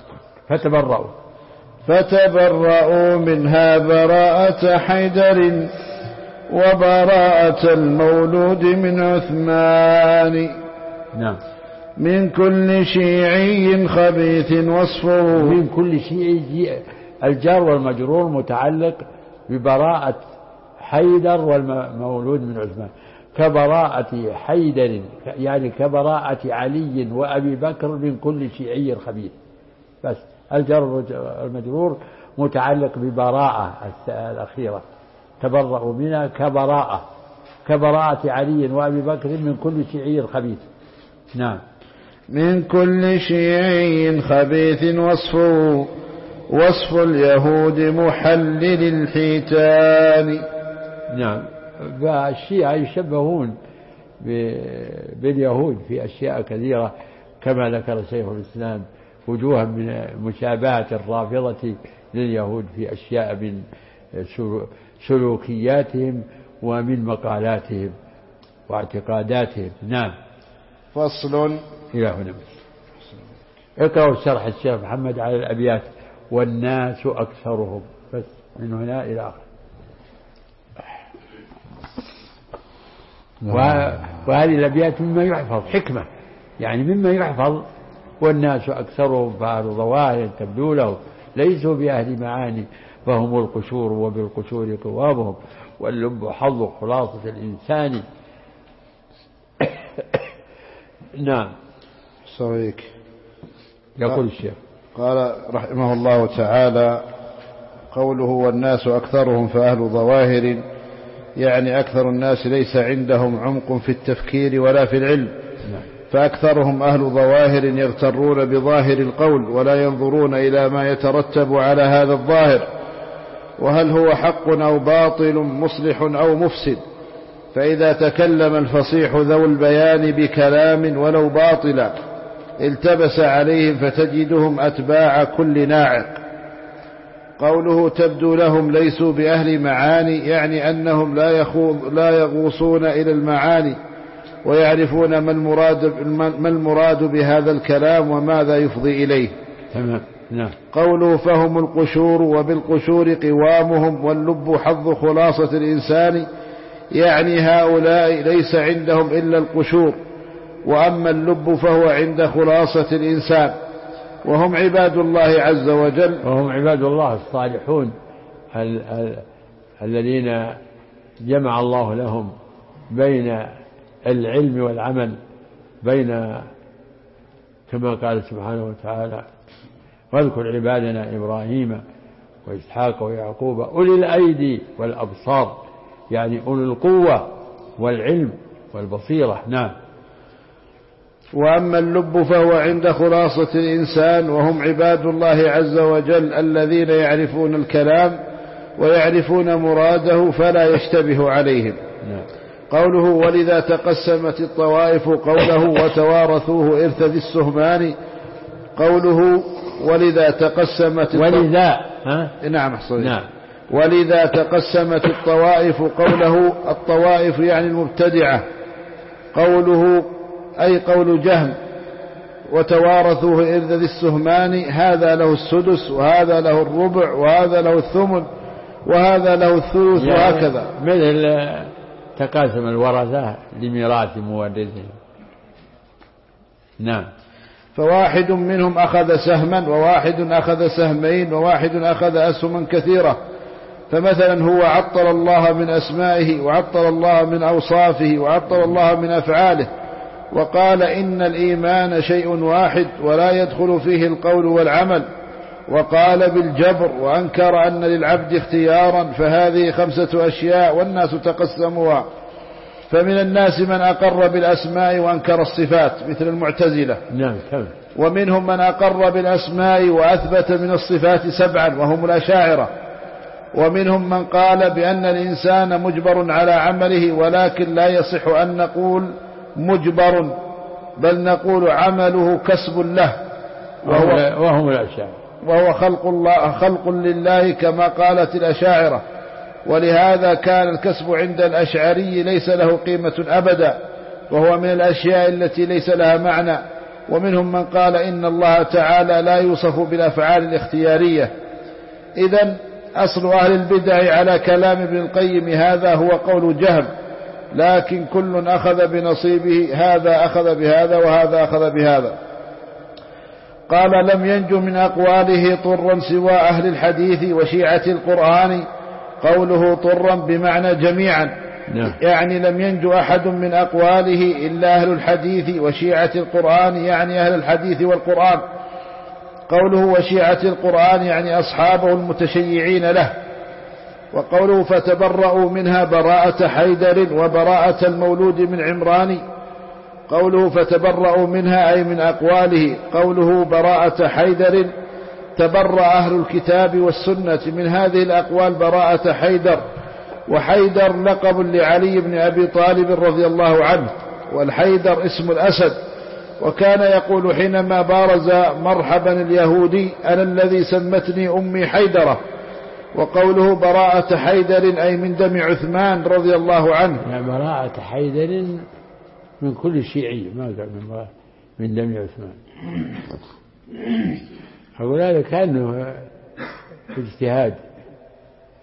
فتبرأوا منها براءة حيدر وبراءة المولود من عثمان. نعم. من كل شيعي خبيث وصفه. من كل شيعي، الجار والمجرور متعلق ببراءة حيدر والمولود من عثمان. كبراءة حيدر يعني كبراءة علي وأبي بكر من كل شيعي خبيث. بس الجار والمجرور متعلق ببراءة الأخيرة، تبرأوا منها كبراءة علي وأبي بكر من كل شيعي خبيث. نعم. من كل شيعي خبيث وصفه وصف اليهود محلل الحيتان. نعم. فالشيعة يشبهون باليهود في أشياء كثيرة كما ذكر شيخ الإسلام، وجوها من مشابهة الرافضة لليهود في أشياء من سلوكياتهم ومن مقالاتهم واعتقاداتهم. نعم. فصل. إلى هنا. اقرأوا شرح الشيخ محمد على الأبيات. والناس أكثرهم. بس من هنا إلى آخر. وهذه الأبيات مما يحفظ حكمة، يعني مما يحفظ. والناس أكثرهم فأهل ظواهر تبدو له ليسوا بأهل معاني، فهم القشور وبالقشور قوامهم، واللب حظ خلاصة الإنسان. نعم. صحيح. يقول الشيخ قال رحمه الله تعالى: قوله والناس أكثرهم فأهل ظواهر، يعني أكثر الناس ليس عندهم عمق في التفكير ولا في العلم، فأكثرهم أهل ظواهر يغترون بظاهر القول ولا ينظرون إلى ما يترتب على هذا الظاهر، وهل هو حق أو باطل، مصلح أو مفسد. فإذا تكلم الفصيح ذو البيان بكلام ولو باطلا التبس عليهم فتجدهم أتباع كل ناعق. قوله تبدو لهم ليسوا بأهل معاني، يعني أنهم لا يغوصون إلى المعاني ويعرفون ما المراد بهذا الكلام وماذا يفضي إليه. تمام. نعم. قوله فهم القشور وبالقشور قوامهم، واللب حظ خلاصة الإنسان، يعني هؤلاء ليس عندهم إلا القشور، وأما اللب فهو عند خلاصة الإنسان، وهم عباد الله عز وجل. وهم عباد الله الصالحون الذين جمع الله لهم بين العلم والعمل، بين كما قال سبحانه وتعالى: واذكر عبادنا إبراهيم وإسحاق ويعقوب أولي الأيدي والأبصار، يعني أولي القوة والعلم والبصيرة. نعم. وأما اللب فهو عند خلاصة الإنسان، وهم عباد الله عز وجل الذين يعرفون الكلام ويعرفون مراده فلا يشتبه عليهم. نعم. قوله ولذا تقسمت الطوائف، قوله وتوارثوه إرث ذي السهمان. قوله ولذا تقسمت ولذا تقسمت الطوائف، قوله الطوائف يعني المبتدعة. قوله أي قول جهم وتوارثوه إرث ذي السهمان، هذا له السدس وهذا له الربع وهذا له الثمن وهذا له الثلث، وهكذا. مثل تقاسم الورثة لميراث مورثهم. نعم. فواحد منهم أخذ سهما، وواحد أخذ سهمين، وواحد أخذ أسهما كثيرة. فمثلا هو عطل الله من أسمائه، وعطل الله من أوصافه، وعطل الله من أفعاله، وقال إن الإيمان شيء واحد ولا يدخل فيه القول والعمل، وقال بالجبر، وأنكر أن للعبد اختيارا، فهذه 5 أشياء والناس تقسموها. فمن الناس من أقر بالأسماء وأنكر الصفات مثل المعتزلة. نعم. ومنهم من أقر بالأسماء وأثبت من الصفات 7 وهم الأشاعرة. ومنهم من قال بأن الإنسان مجبر على عمله، ولكن لا يصح أن نقول مجبر، بل نقول عمله كسب له، وهم الأشاعرة، وهو خلق لله كما قالت الأشاعرة. ولهذا كان الكسب عند الأشعري ليس له قيمة أبدا، وهو من الأشياء التي ليس لها معنى. ومنهم من قال إن الله تعالى لا يوصف بالأفعال الاختيارية. إذن أصل أهل البدع على كلام ابن القيم هذا هو قول جهم، لكن كل أخذ بنصيبه، هذا أخذ بهذا وهذا أخذ بهذا. قال لم ينجو من أقواله طرا سوى أهل الحديث وشيعة القرآن. قوله طرا بمعنى جميعا، يعني لم ينجو أحد من أقواله إلا أهل الحديث وشيعة القرآن، يعني أهل الحديث والقرآن. قوله وشيعة القرآن يعني أصحابه المتشيعين له. وقوله فتبرأوا منها براءة حيدر وبراءة المولود من عمران. قوله فتبرأوا منها أي من أقواله. قوله براءة حيدر تبرأ أهل الكتاب والسنة من هذه الأقوال براءة حيدر. وحيدر لقب لعلي بن أبي طالب رضي الله عنه، والحيدر اسم الأسد. وكان يقول حينما بارز مرحبا اليهودي أنا الذي سمتني أمي حيدرة. وقوله براءة حيدر أي من دم عثمان رضي الله عنه. يعني براءة حيدر من كل شيعي، ما قال من دم عثمان. أقول هذا كأنه اجتهاد،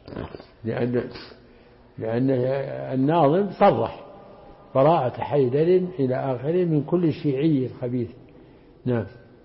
لأن الناظم صرح براءة حيدر إلى آخره من كل شيعي خبيث. نعم.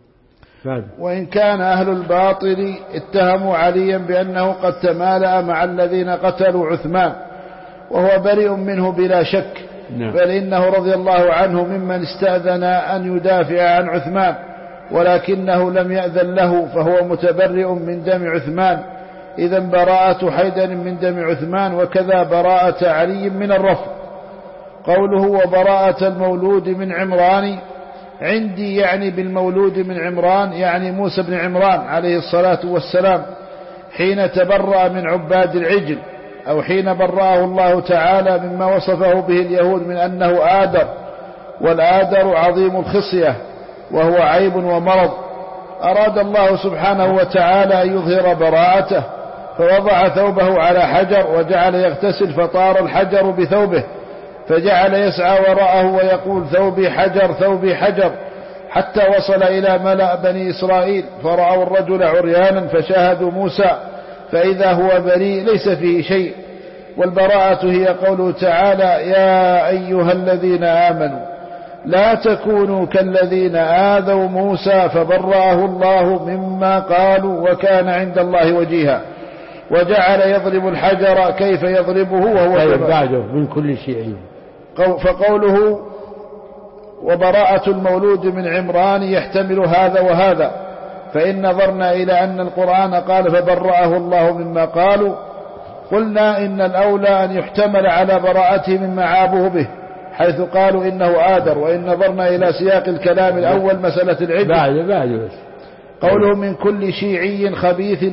وإن كان أهل الباطل اتهموا عليا بأنه قد تمالأ مع الذين قتلوا عثمان وهو بريء منه بلا شك، بل إنه رضي الله عنه ممن استأذن أن يدافع عن عثمان، ولكنه لم يأذن له، فهو متبرئ من دم عثمان. إذن براءة حيدر من دم عثمان، وكذا براءة علي من الرفض. قوله وبراءة المولود من عمران، عندي يعني بالمولود من عمران يعني موسى بن عمران عليه الصلاة والسلام حين تبرأ من عباد العجل، أو حين برأه الله تعالى مما وصفه به اليهود من أنه آدر، والآدر عظيم الخصية وهو عيب ومرض. أراد الله سبحانه وتعالى أن يظهر براءته، فوضع ثوبه على حجر وجعل يغتسل، فطار الحجر بثوبه، فجعل يسعى وراءه ويقول ثوبي حجر ثوبي حجر، حتى وصل إلى ملأ بني إسرائيل فرأوا الرجل عريانا فشاهدوا موسى فإذا هو بريء ليس فيه شيء. والبراءة هي قوله تعالى يا أيها الذين آمنوا لا تكونوا كالذين آذوا موسى فبرأه الله مما قالوا وكان عند الله وجيها، وجعل يضرب الحجر كيف يضربه وهو بعده من كل شيء. فقوله وبراءة المولود من عمران يحتمل هذا وهذا، فإن نظرنا إلى أن القرآن قال فبرأه الله مما قالوا، قلنا إن الأولى أن يحتمل على براءته مما عابه به، حيث قالوا إنه آدر. وإن نظرنا إلى سياق الكلام الأول مسألة العدة، قوله من كل شيعي خبيث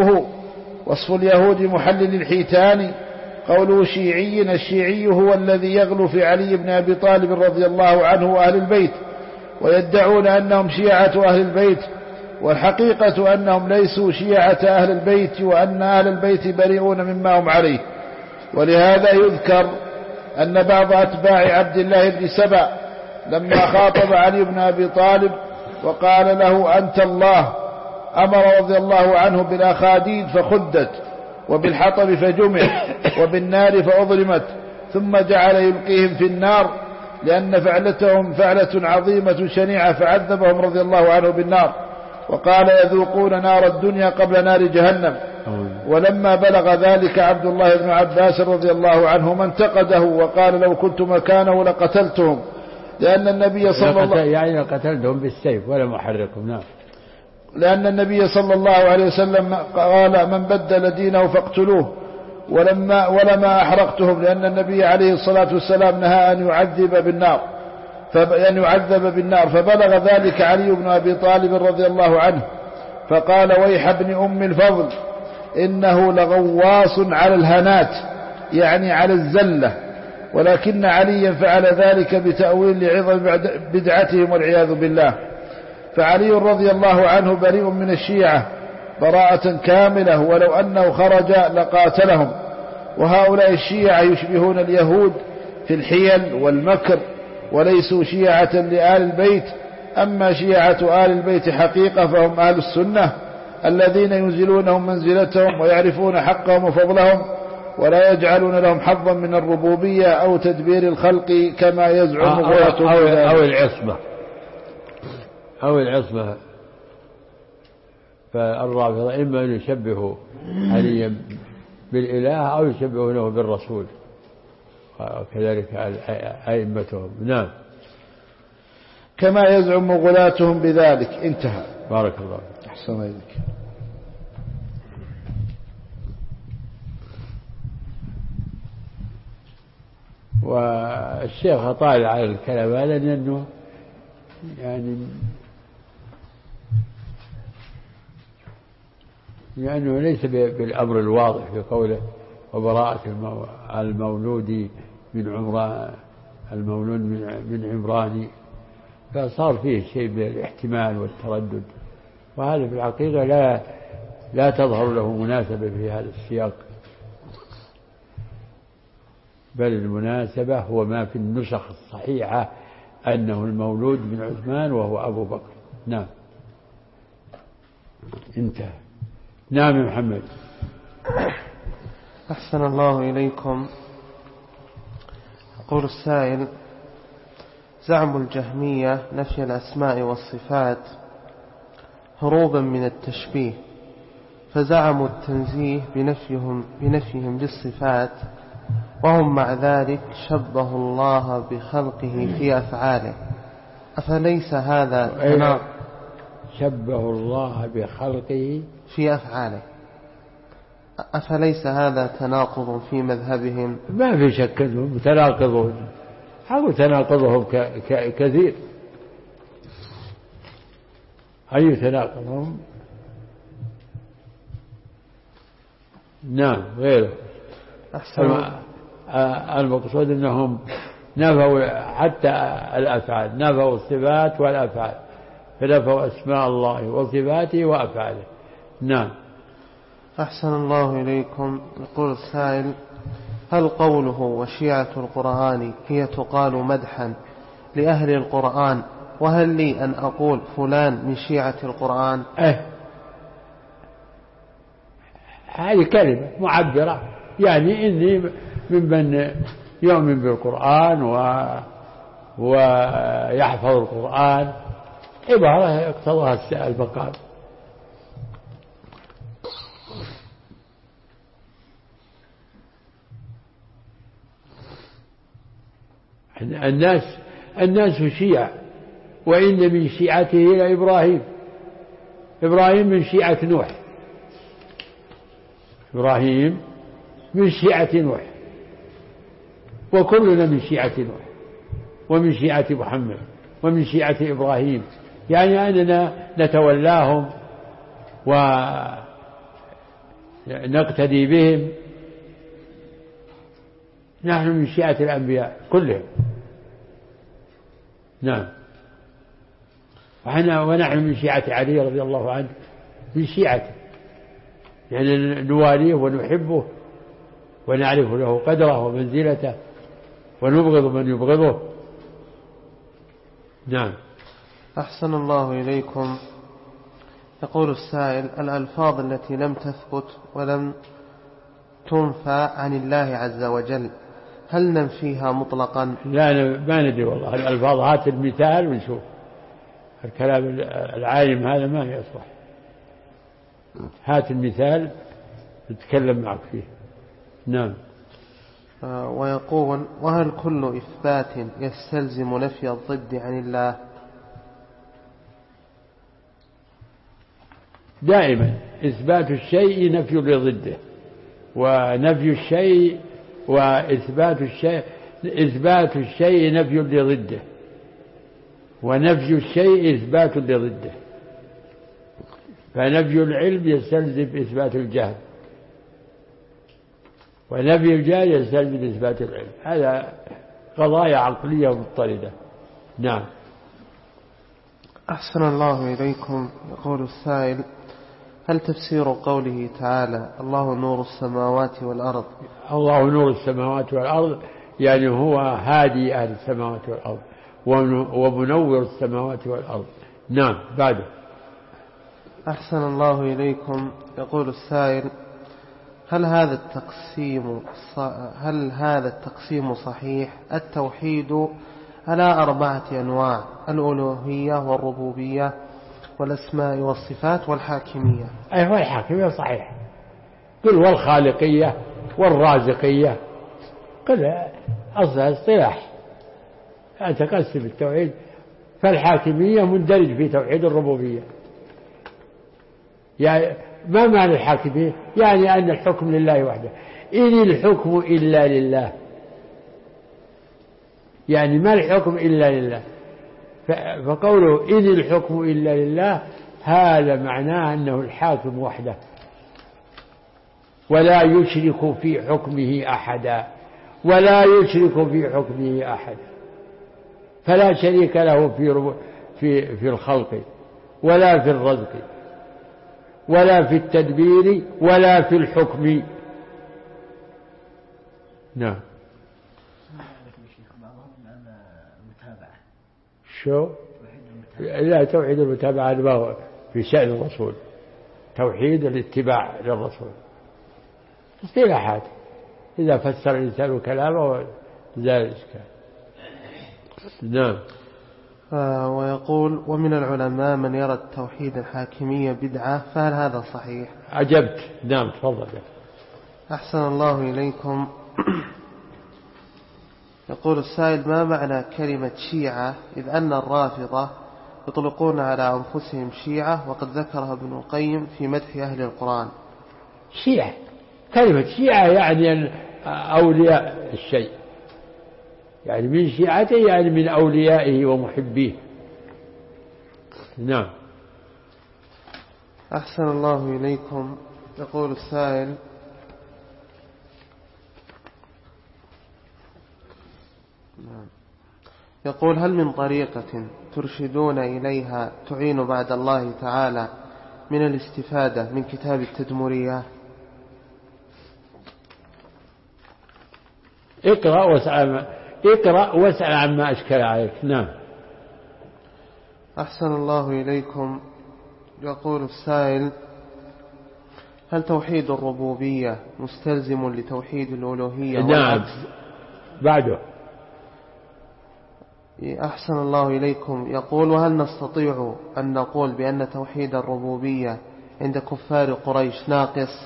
وصف اليهود محلل الحيتان. قوله شيعي، الشيعي هو الذي يغلو في علي بن أبي طالب رضي الله عنه وأهل البيت، ويدعون أنهم شيعة أهل البيت، والحقيقة أنهم ليسوا شيعة أهل البيت، وأن أهل البيت بريئون مما هم عليه. ولهذا يذكر أن بعض أتباع عبد الله بن سبأ لما خاطب علي بن أبي طالب وقال له أنت الله، أمر رضي الله عنه بالأخاديد فخدت، وبالحطب فجمع، وبالنار فأظلمت، ثم جعل يلقيهم في النار، لأن فعلتهم فعلة عظيمة شنيعة، فعذبهم رضي الله عنه بالنار، وقال يذوقون نار الدنيا قبل نار جهنم. ولما بلغ ذلك عبد الله بن عباس رضي الله عنهما انتقده وقال لو كنت مكانه لقتلتهم، لأن النبي صلى الله يعني قتلتهم بالسيف ولا محركهم. نعم. لأن النبي صلى الله عليه وسلم قال من بدل دينه فاقتلوه، ولما أحرقتهم، لأن النبي عليه الصلاة والسلام نهى أن يعذب بالنار. فبلغ ذلك علي بن أبي طالب رضي الله عنه فقال ويح ابن أم الفضل إنه لغواص على الهنات، يعني على الزلة، ولكن عليا فعل ذلك بتأويل لعظم بدعتهم والعياذ بالله. فعلي رضي الله عنه بريء من الشيعة براءة كاملة، ولو أنه خرج لقاتلهم. وهؤلاء الشيعة يشبهون اليهود في الحيل والمكر، وليسوا شيعة لآل البيت. أما شيعة آل البيت حقيقة فهم أهل السنة الذين ينزلونهم منزلتهم ويعرفون حقهم وفضلهم، ولا يجعلون لهم حظا من الربوبية أو تدبير الخلق كما يزعم أو العصمة. فالرافضة إما أن يشبهوا عليا بالإله أو يشبهونه بالرسول، وكذلك أئمتهم. نعم. كما يزعم غلاتهم بذلك. انتهى. بارك الله. أحسن إليك. والشيخ طالع على الكلام هذا لأنه لأنه ليس بالأمر الواضح في قوله وبراءة المولود من عمران، فصار فيه شيء من الاحتمال والتردد، وهذا في الحقيقة لا تظهر له مناسبة في هذا السياق، بل المناسبة هو ما في النسخ الصحيحة أنه المولود من عثمان وهو أبو بكر. نعم. انتهى. نعم يا محمد. أحسن الله إليكم. يقول السائل: زعم الجهمية نفي الأسماء والصفات هروبا من التشبيه، فزعموا التنزيه بنفيهم للصفات، وهم مع ذلك شبهوا الله بخلقه في أفعاله، أفليس هذا تناقض؟ شبهوا الله بخلقه في أفعاله، أفليس هذا تناقض في مذهبهم؟ ما في شك أنهم متناقضون، أو تناقضهم كثير. أي تناقضهم؟ نعم غيره. المقصود أنهم نفوا حتى الأفعال، نفوا الصفات والأفعال، فنفوا أسماء الله وصفاته وأفعاله. نعم. أحسن الله إليكم. يقول السائل: هل قوله وشيعة القرآن هي تقال مدحا لأهل القرآن، وهل لي أن أقول فلان من شيعة القرآن؟ هذه كلمة معبرة، يعني إني ممن يؤمن بالقرآن ويحفظ القرآن، عبارة يقتضاها المقام. الناس شيعة، وإن من شيعته لإبراهيم. إبراهيم من شيعة نوح، إبراهيم من شيعة نوح، وكلنا من شيعة نوح ومن شيعة محمد ومن شيعة إبراهيم، يعني أننا نتولاهم ونقتدي بهم. نحن من شيعة الأنبياء كلهم. نعم. ونحن من شيعة علي رضي الله عنه، من شيعته، يعني نواليه ونحبه ونعرف له قدره ومنزلته ونبغض من يبغضه. نعم. أحسن الله إليكم. يقول السائل: الألفاظ التي لم تثبت ولم تنفى عن الله عز وجل هل ننفيها مطلقا؟ لا، ما ندري والله الألفاظ. هات المثال ونشوف. الكلام العالم هذا ما يصلح. هات المثال نتكلم معك فيه. نعم. ويقول: وهل كل إثبات يستلزم نفي الضد عن الله؟ دائما إثبات الشيء نفي لضده، ونفي الشيء وإثبات الشيء، إثبات الشيء نفي لضده، ونفي الشيء إثبات لضده. فنفي العلم يستلزم إثبات الجهل، ونفي الجهل يستلزم إثبات العلم. هذا قضايا عقلية مضطردة. نعم. أحسن الله إليكم. يقول السائل: هل تفسير قوله تعالى الله نور السماوات والأرض؟ الله نور السماوات والأرض يعني هو هادي أهل السماوات والأرض ومنور السماوات والأرض. نعم. بعده. أحسن الله إليكم. يقول السائل: هل هذا التقسيم صحيح؟ التوحيد على 4 أنواع: الألوهية والربوبية والأسماء والصفات والحاكمية. أيوة الحاكمية صحيح. قل والخالقية والرازقية، قل أصلها اصطلاح. تقسم التوحيد، فالحاكمية مندرج في توحيد الربوبية. يعني ما معنى الحاكمية؟ يعني أن الحكم لله وحده، إن الحكم إلا لله، يعني ما الحكم إلا لله. فقوله إن الحكم إلا لله هذا معناه أنه الحاكم وحده، ولا يشرك في حكمه أحدا، ولا يشرك في حكمه أحدا. فلا شريك له في الخلق ولا في الرزق ولا في التدبير ولا في الحكم. نعم. شو؟ لا، توحيد المتابعة ما هو في شأن الرسول، توحيد الاتباع للرسول اصطلاحات. إذا فسر الإنسان كلامه زال الإشكال. نعم. ويقول ومن العلماء من يرى التوحيد الحاكمية بدعة، فهل هذا صحيح؟ عجبت. نعم تفضل. أحسن الله إليكم. يقول السائل ما معنى كلمة شيعة، إذ أن الرافضة يطلقون على أنفسهم شيعة، وقد ذكرها ابن القيم في مدح أهل القرآن. شيعة، كلمة شيعة يعني أولياء الشيء، يعني من شيعته يعني من أوليائه ومحبيه. نعم. أحسن الله إليكم. يقول السائل يقول هل من طريقة ترشدون إليها تعين بعد الله تعالى من الاستفادة من كتاب التدمرية؟ اقرأ واسأل عما أشكل عليك. نعم. أحسن الله إليكم. يقول السائل هل توحيد الربوبية مستلزم لتوحيد الألوهية؟ نعم. بعده. أحسن الله إليكم. يقول وهل نستطيع أن نقول بأن توحيد الربوبية عند كفار قريش ناقص؟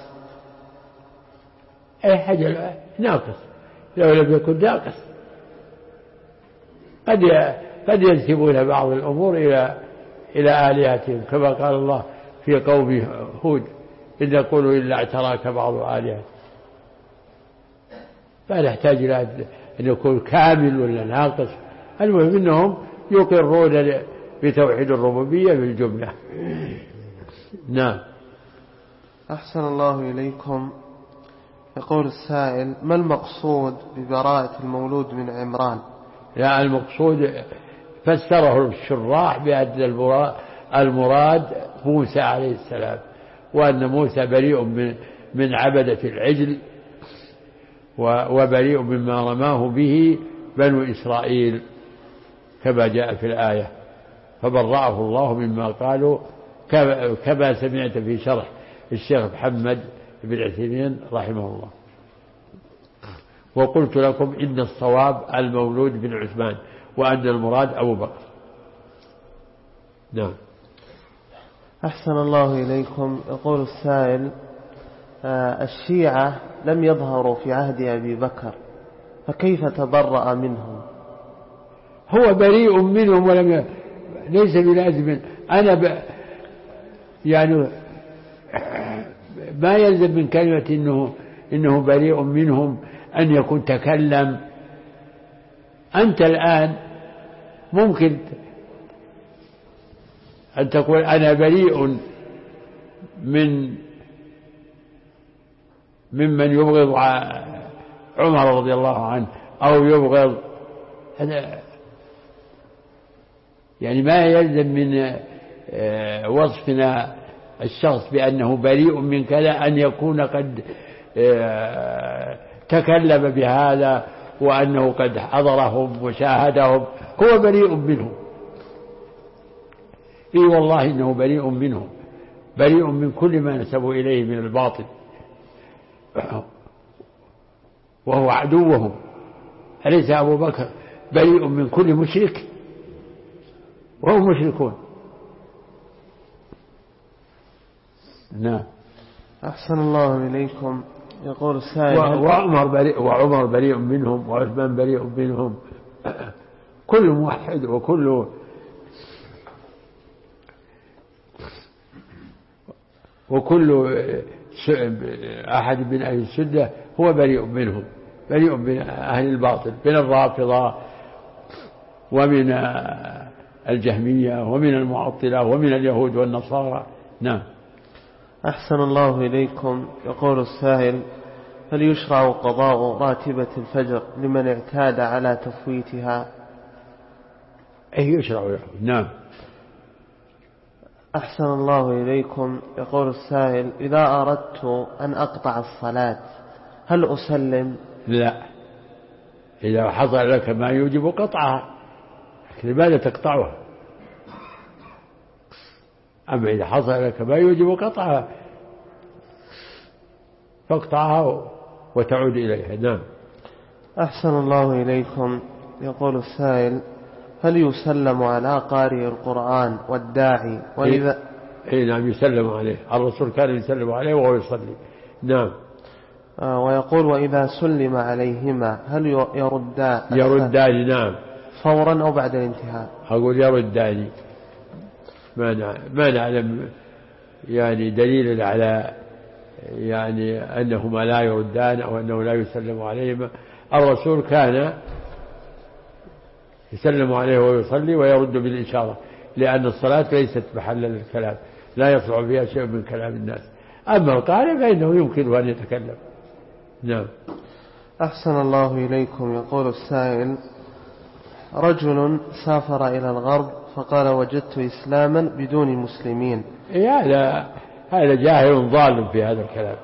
أي حاجة ناقص، لو لم يكن ناقص قد ينسبون بعض الأمور إلى آلهتهم، كما قال الله في قوم هود إن يقولوا إلا اعتراك بعض آلهتهم. فلا يحتاج إلى أن يكون كامل ولا ناقص، المهم أنهم يقرون بتوحيد الربوبية بالجملة. نعم. أحسن الله إليكم. يقول السائل ما المقصود ببراءة المولود من عمران؟ لا، المقصود فسره الشراح بأن المراد موسى عليه السلام، وأن موسى بريء من عبدة العجل، وبريء مما رماه به بنو إسرائيل كما جاء في الآية، فبرأه الله مما قالوا، كما سمعت في شرح الشيخ محمد بن عثيمين رحمه الله. وقلت لكم إن الصواب المولود بن عثمان، وأن المراد أبو بكر. نعم. أحسن الله إليكم. يقول السائل الشيعة لم يظهروا في عهد أبي بكر، فكيف تبرأ منهم؟ هو بريء منهم ليس بلازم. يعني ما يلزم من كلمة إنه بريء منهم أن يكون تكلم. أنت الآن ممكن أن تقول أنا بريء ممن يبغض عمر رضي الله عنه أو يبغض، يعني ما يلزم من وصفنا الشخص بأنه بريء من كذا أن يكون قد تكلم بهذا وأنه قد حضرهم وشاهدهم. هو بريء منهم. إي والله إنه بريء منهم، بريء من كل ما نسبوا إليه من الباطل، وهو عدوهم. أليس أبو بكر بريء من كل مشرك؟ وهم مشركون. نعم. أحسن الله إليكم. يقول السائل وعمر بريء منهم، وعثمان بريء منهم، كل موحد وكل أحد من أهل السنة هو بريء منهم، بريء من أهل الباطل، من الرافضة ومن الجهمية ومن المعطلة ومن اليهود والنصارى. نعم. أحسن الله إليكم. يقول السائل هل يشرع قضاء راتبة الفجر لمن اعتاد على تفويتها؟ أي يشرع. نعم. أحسن الله إليكم. يقول السائل إذا أردت أن أقطع الصلاة هل أسلم؟ لا، إذا حصل لك ما يوجب قطعها لماذا تقطعها؟ أما إذا حصل لك ما يوجب قطعها فاقطعها وتعود إليها. نعم. أحسن الله إليكم. يقول السائل: هل يسلم على قارئ القرآن والداعي وإذا نعم يسلم عليه، الرسول كان يسلم عليه وهو يصلي. نعم. ويقول: وإذا سلم عليهما هل يردان؟ نعم. فورا أو بعد الانتهاء؟ أقول يردان، ما نعلم يعني دليل على يعني أنهما لا يردان أو أنه لا يسلم عليهما. الرسول كان يسلم عليه ويصلي ويرد بالإشارة، لأن الصلاة ليست محلا للكلام، لا يصلح فيها شيء من كلام الناس. أما القارئ فإنه يمكن أن يتكلم. نعم. أحسن الله إليكم. يقول السائل: رجل سافر إلى الغرب فقال: وجدت إسلاما بدون مسلمين. هذا جاهل ظالم في هذا الكلام.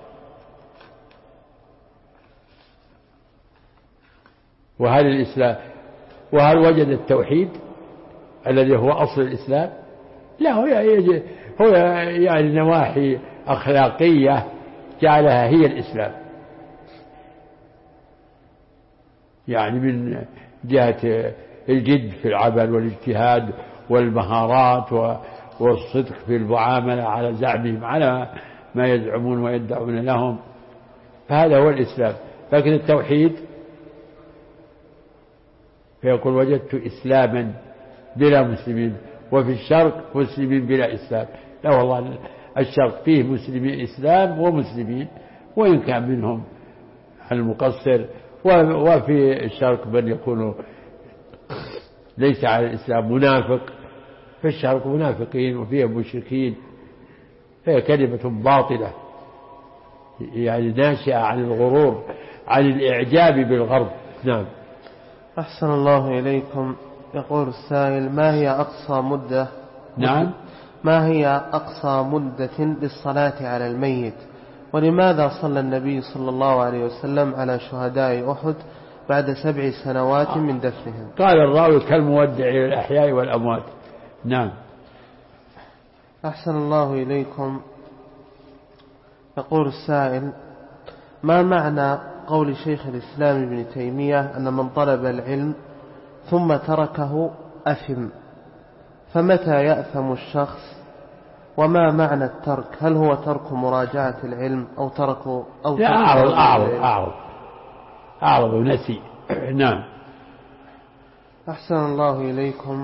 وهل وجد التوحيد الذي هو أصل الإسلام؟ لا، هو يعني نواحي أخلاقية جعلها هي الإسلام، يعني من جهة الجد في العمل والاجتهاد والمهارات والصدق في المعاملة على زعمهم على ما يزعمون ويدعون لهم، فهذا هو الإسلام. لكن التوحيد فيقول: وجدت إسلاما بلا مسلمين، وفي الشرق مسلمين بلا إسلام. لا والله، الشرق فيه مسلمين إسلام ومسلمين، وإن كان منهم المقصر، وفي الشرق من يكون ليس على الإسلام منافق. في الشرق منافقين وفيه مشركين، فهي كلمة باطلة يعني ناشئة عن الغرور، عن الإعجاب بالغرب. نعم. أحسن الله إليكم. يقول السائل: ما هي أقصى مدة نعم. ما هي أقصى مدة للصلاة على الميت؟ ولماذا صلى النبي صلى الله عليه وسلم على شهداء أحد بعد 7 سنوات من دفنهم؟ قال الراوي: كالمودع للأحياء والأموات. نعم. أحسن الله إليكم. يقول السائل: ما معنى قول شيخ الإسلام ابن تيمية أن من طلب العلم ثم تركه أثم؟ فمتى يأثم الشخص؟ وما معنى الترك؟ هل هو ترك مراجعة العلم أو ترك أعرض ونسي. نعم. أحسن الله إليكم.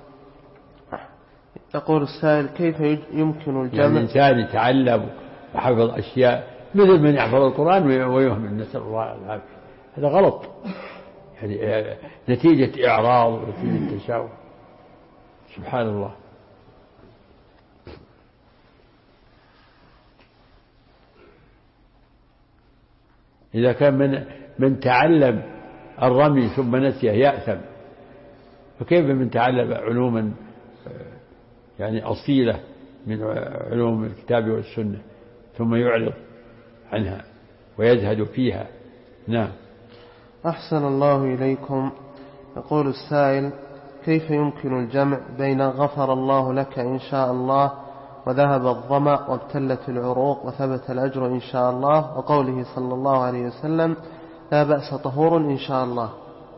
يقول السائل: كيف يمكن الجمع؟ يعني الإنسان يتعلم وحفظ أشياء مثل من يحفظ القرآن ويهمل، نسأل الله العافية. هذا غلط، يعني نتيجة إعراض ونتيجة تشاؤم. سبحان الله. إذا كان من تعلم الرمي ثم نسيه يأثم، فكيف من تعلم علوما يعني أصيلة من علوم الكتاب والسنة ثم يعرض عنها ويزهد فيها؟ نعم. أحسن الله إليكم. يقول السائل: كيف يمكن الجمع بين غفر الله لك إن شاء الله وذهب الظمأ وابتلت العروق وثبت الأجر إن شاء الله، وقوله صلى الله عليه وسلم: لا بأس طهور إن شاء الله؟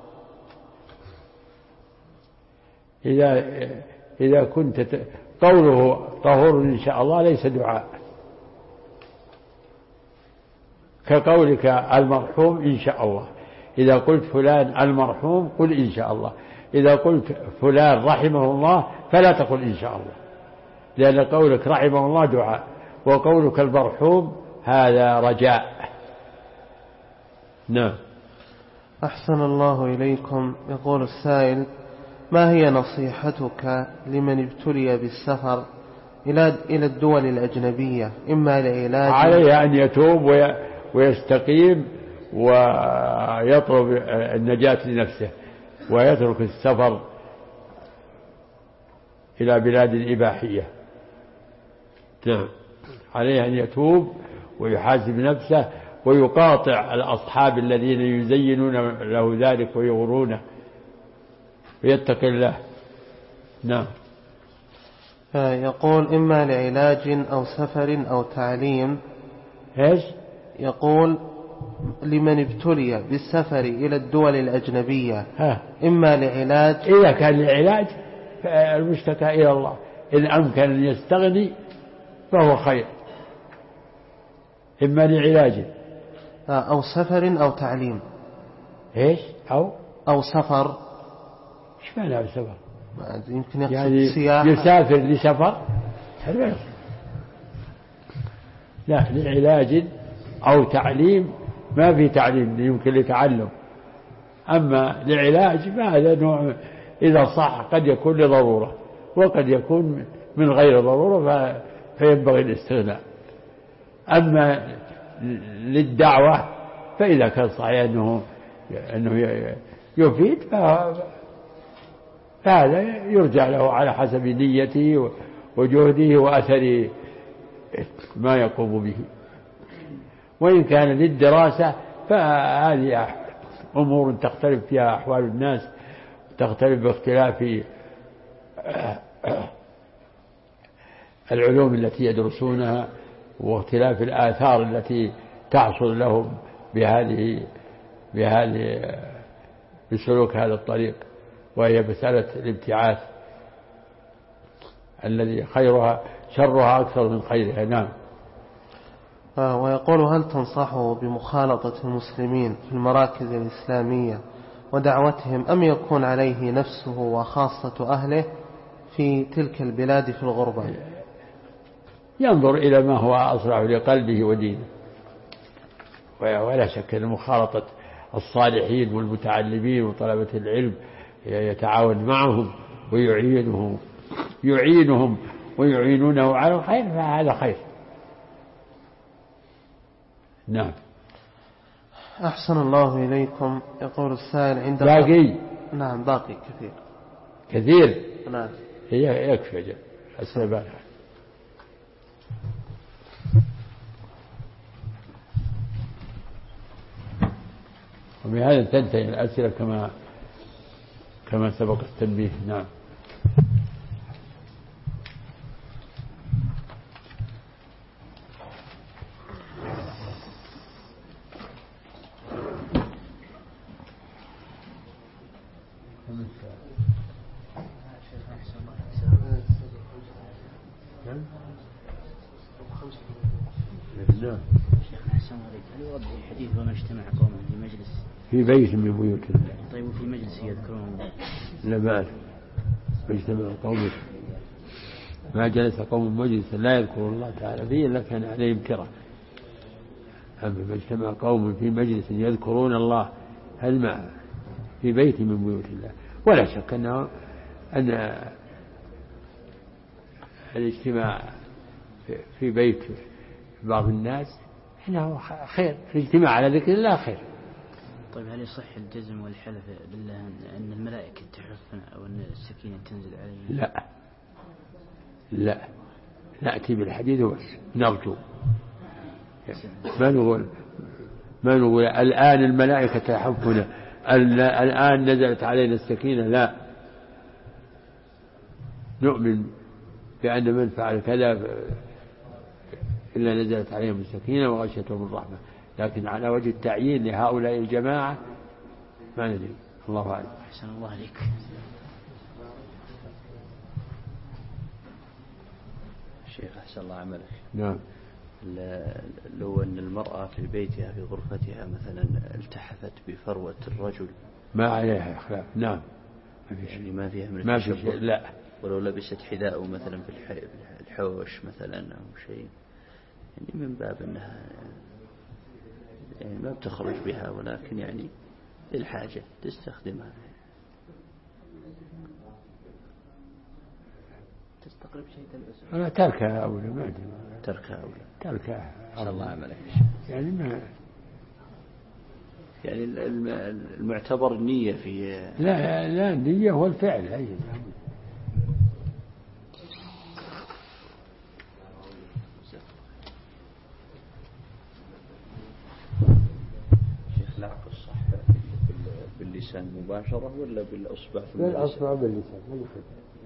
إذا كنت قوله طهور إن شاء الله ليس دعاء، كقولك المرحوم إن شاء الله. إذا قلت فلان المرحوم قل إن شاء الله، إذا قلت فلان رحمه الله فلا تقل إن شاء الله، لأن قولك رحمه الله دعاء، وقولك المرحوم هذا رجاء. نعم. أحسن الله إليكم. يقول السائل: ما هي نصيحتك لمن ابتلي بالسفر إلى الدول الأجنبية إما لعلاج؟ عليه أن يتوب ويستقيم ويطلب النجاة لنفسه ويترك السفر إلى بلاد الإباحية. نعم. عليه أن يتوب ويحاسب نفسه ويقاطع الأصحاب الذين يزينون له ذلك ويغرونه ويتقي الله. نعم. يقول: إما لعلاج أو سفر أو تعليم. إيش؟ يقول: لمن ابتلي بالسفر إلى الدول الأجنبية إما لعلاج، إذا كان لعلاج فالمشتكى إلى الله، إن أمكن أن يستغني فهو خير، إما لعلاج أو سفر أو تعليم. إيش أو سفر. إيش معنى سفر؟ يمكن يقصد يعني سياحة. يسافر لسفر، لا، لعلاج أو تعليم ما في تعليم يمكن لتعلم، أما لعلاج فهذا نوع إذا صح قد يكون لضرورة وقد يكون من غير ضرورة فينبغي الاستغناء. أما للدعوة فإذا كان صحيح أنه يفيد فهذا يرجع له على حسب نيته وجهده وأثر ما يقوم به. وإن كان للدراسة فهذه أمور تختلف فيها أحوال الناس، تختلف باختلاف العلوم التي يدرسونها واختلاف الآثار التي تحصل لهم بسلوك هذا الطريق، وهي مسألة الابتعاث الذي شرها أكثر من خيرها. نعم. ويقول: هل تنصحه بمخالطة المسلمين في المراكز الإسلامية ودعوتهم، أم يكون عليه نفسه وخاصة أهله في تلك البلاد في الغربة؟ ينظر إلى ما هو أصلح لقلبه ودينه، ولا شك أن مخالطة الصالحين والمتعلمين وطلبة العلم يتعاون معهم ويعينهم ويعينونه على الخير، فهذا خير. نعم. أحسن الله إليكم. يقول السائل: عند باقي؟ نعم باقي كثير. نعم. هي يكفي أجل السبب. وبهذا تنتهي الأسئلة كما سبق التنبيه. نعم. شيخنا أحسن عليك، هل يوضح حديث وما اجتمع قوم في مجلس في بيت من بيوت الله؟ طيب، وفي مجلس يذكرون الله؟ لا بأس. اجتمع قوم ما جلس قوم مجلس لا يذكرون الله تعالى فيه إلا كان عليهم ترى. أما ما اجتمع قوم في مجلس يذكرون الله هل في بيت من بيوت الله، ولا شك أن الاجتماع في بيت بعض الناس إنه خير، الاجتماع على ذكر الله خير. طيب، هل يصح الجزم والحلف بالله أن الملائكة تحفنا أو أن السكينة تنزل علينا؟ لا، نأتي بالحديث بس نرجو، ما نقول الآن الملائكة تحفنا، الآن نزلت علينا السكينة، لا، نؤمن بأن من فعل كذا إلا نزلت عليهم السكينة وغشيتهم الرحمة، لكن على وجه التعيين لهؤلاء الجماعة ما ندري. الله أعلم. أحسن الله عليك. شيخ أحسن الله عملك. نعم. لو أن المرأة في بيتها في غرفتها مثلا التحفت بفروة الرجل ما عليها خلاف. نعم. يعني ما فيها من التشبه. لا. ولو لبست حذاء مثلا في الحوش مثلا أو شيء، يعني من باب أنها يعني ما بتخرج بها، ولكن يعني للحاجة تستخدمها. تستقرب شيء تلبسه. أنا تركها أولى، ما أدري. تركها. إن شاء الله عملك. يعني ما يعني المعتبر النية في لا النية هو الفعل. أي شيخ، العقل الصح باللسان مباشرة ولا بالأصبع؟ بالأصبع باللسان.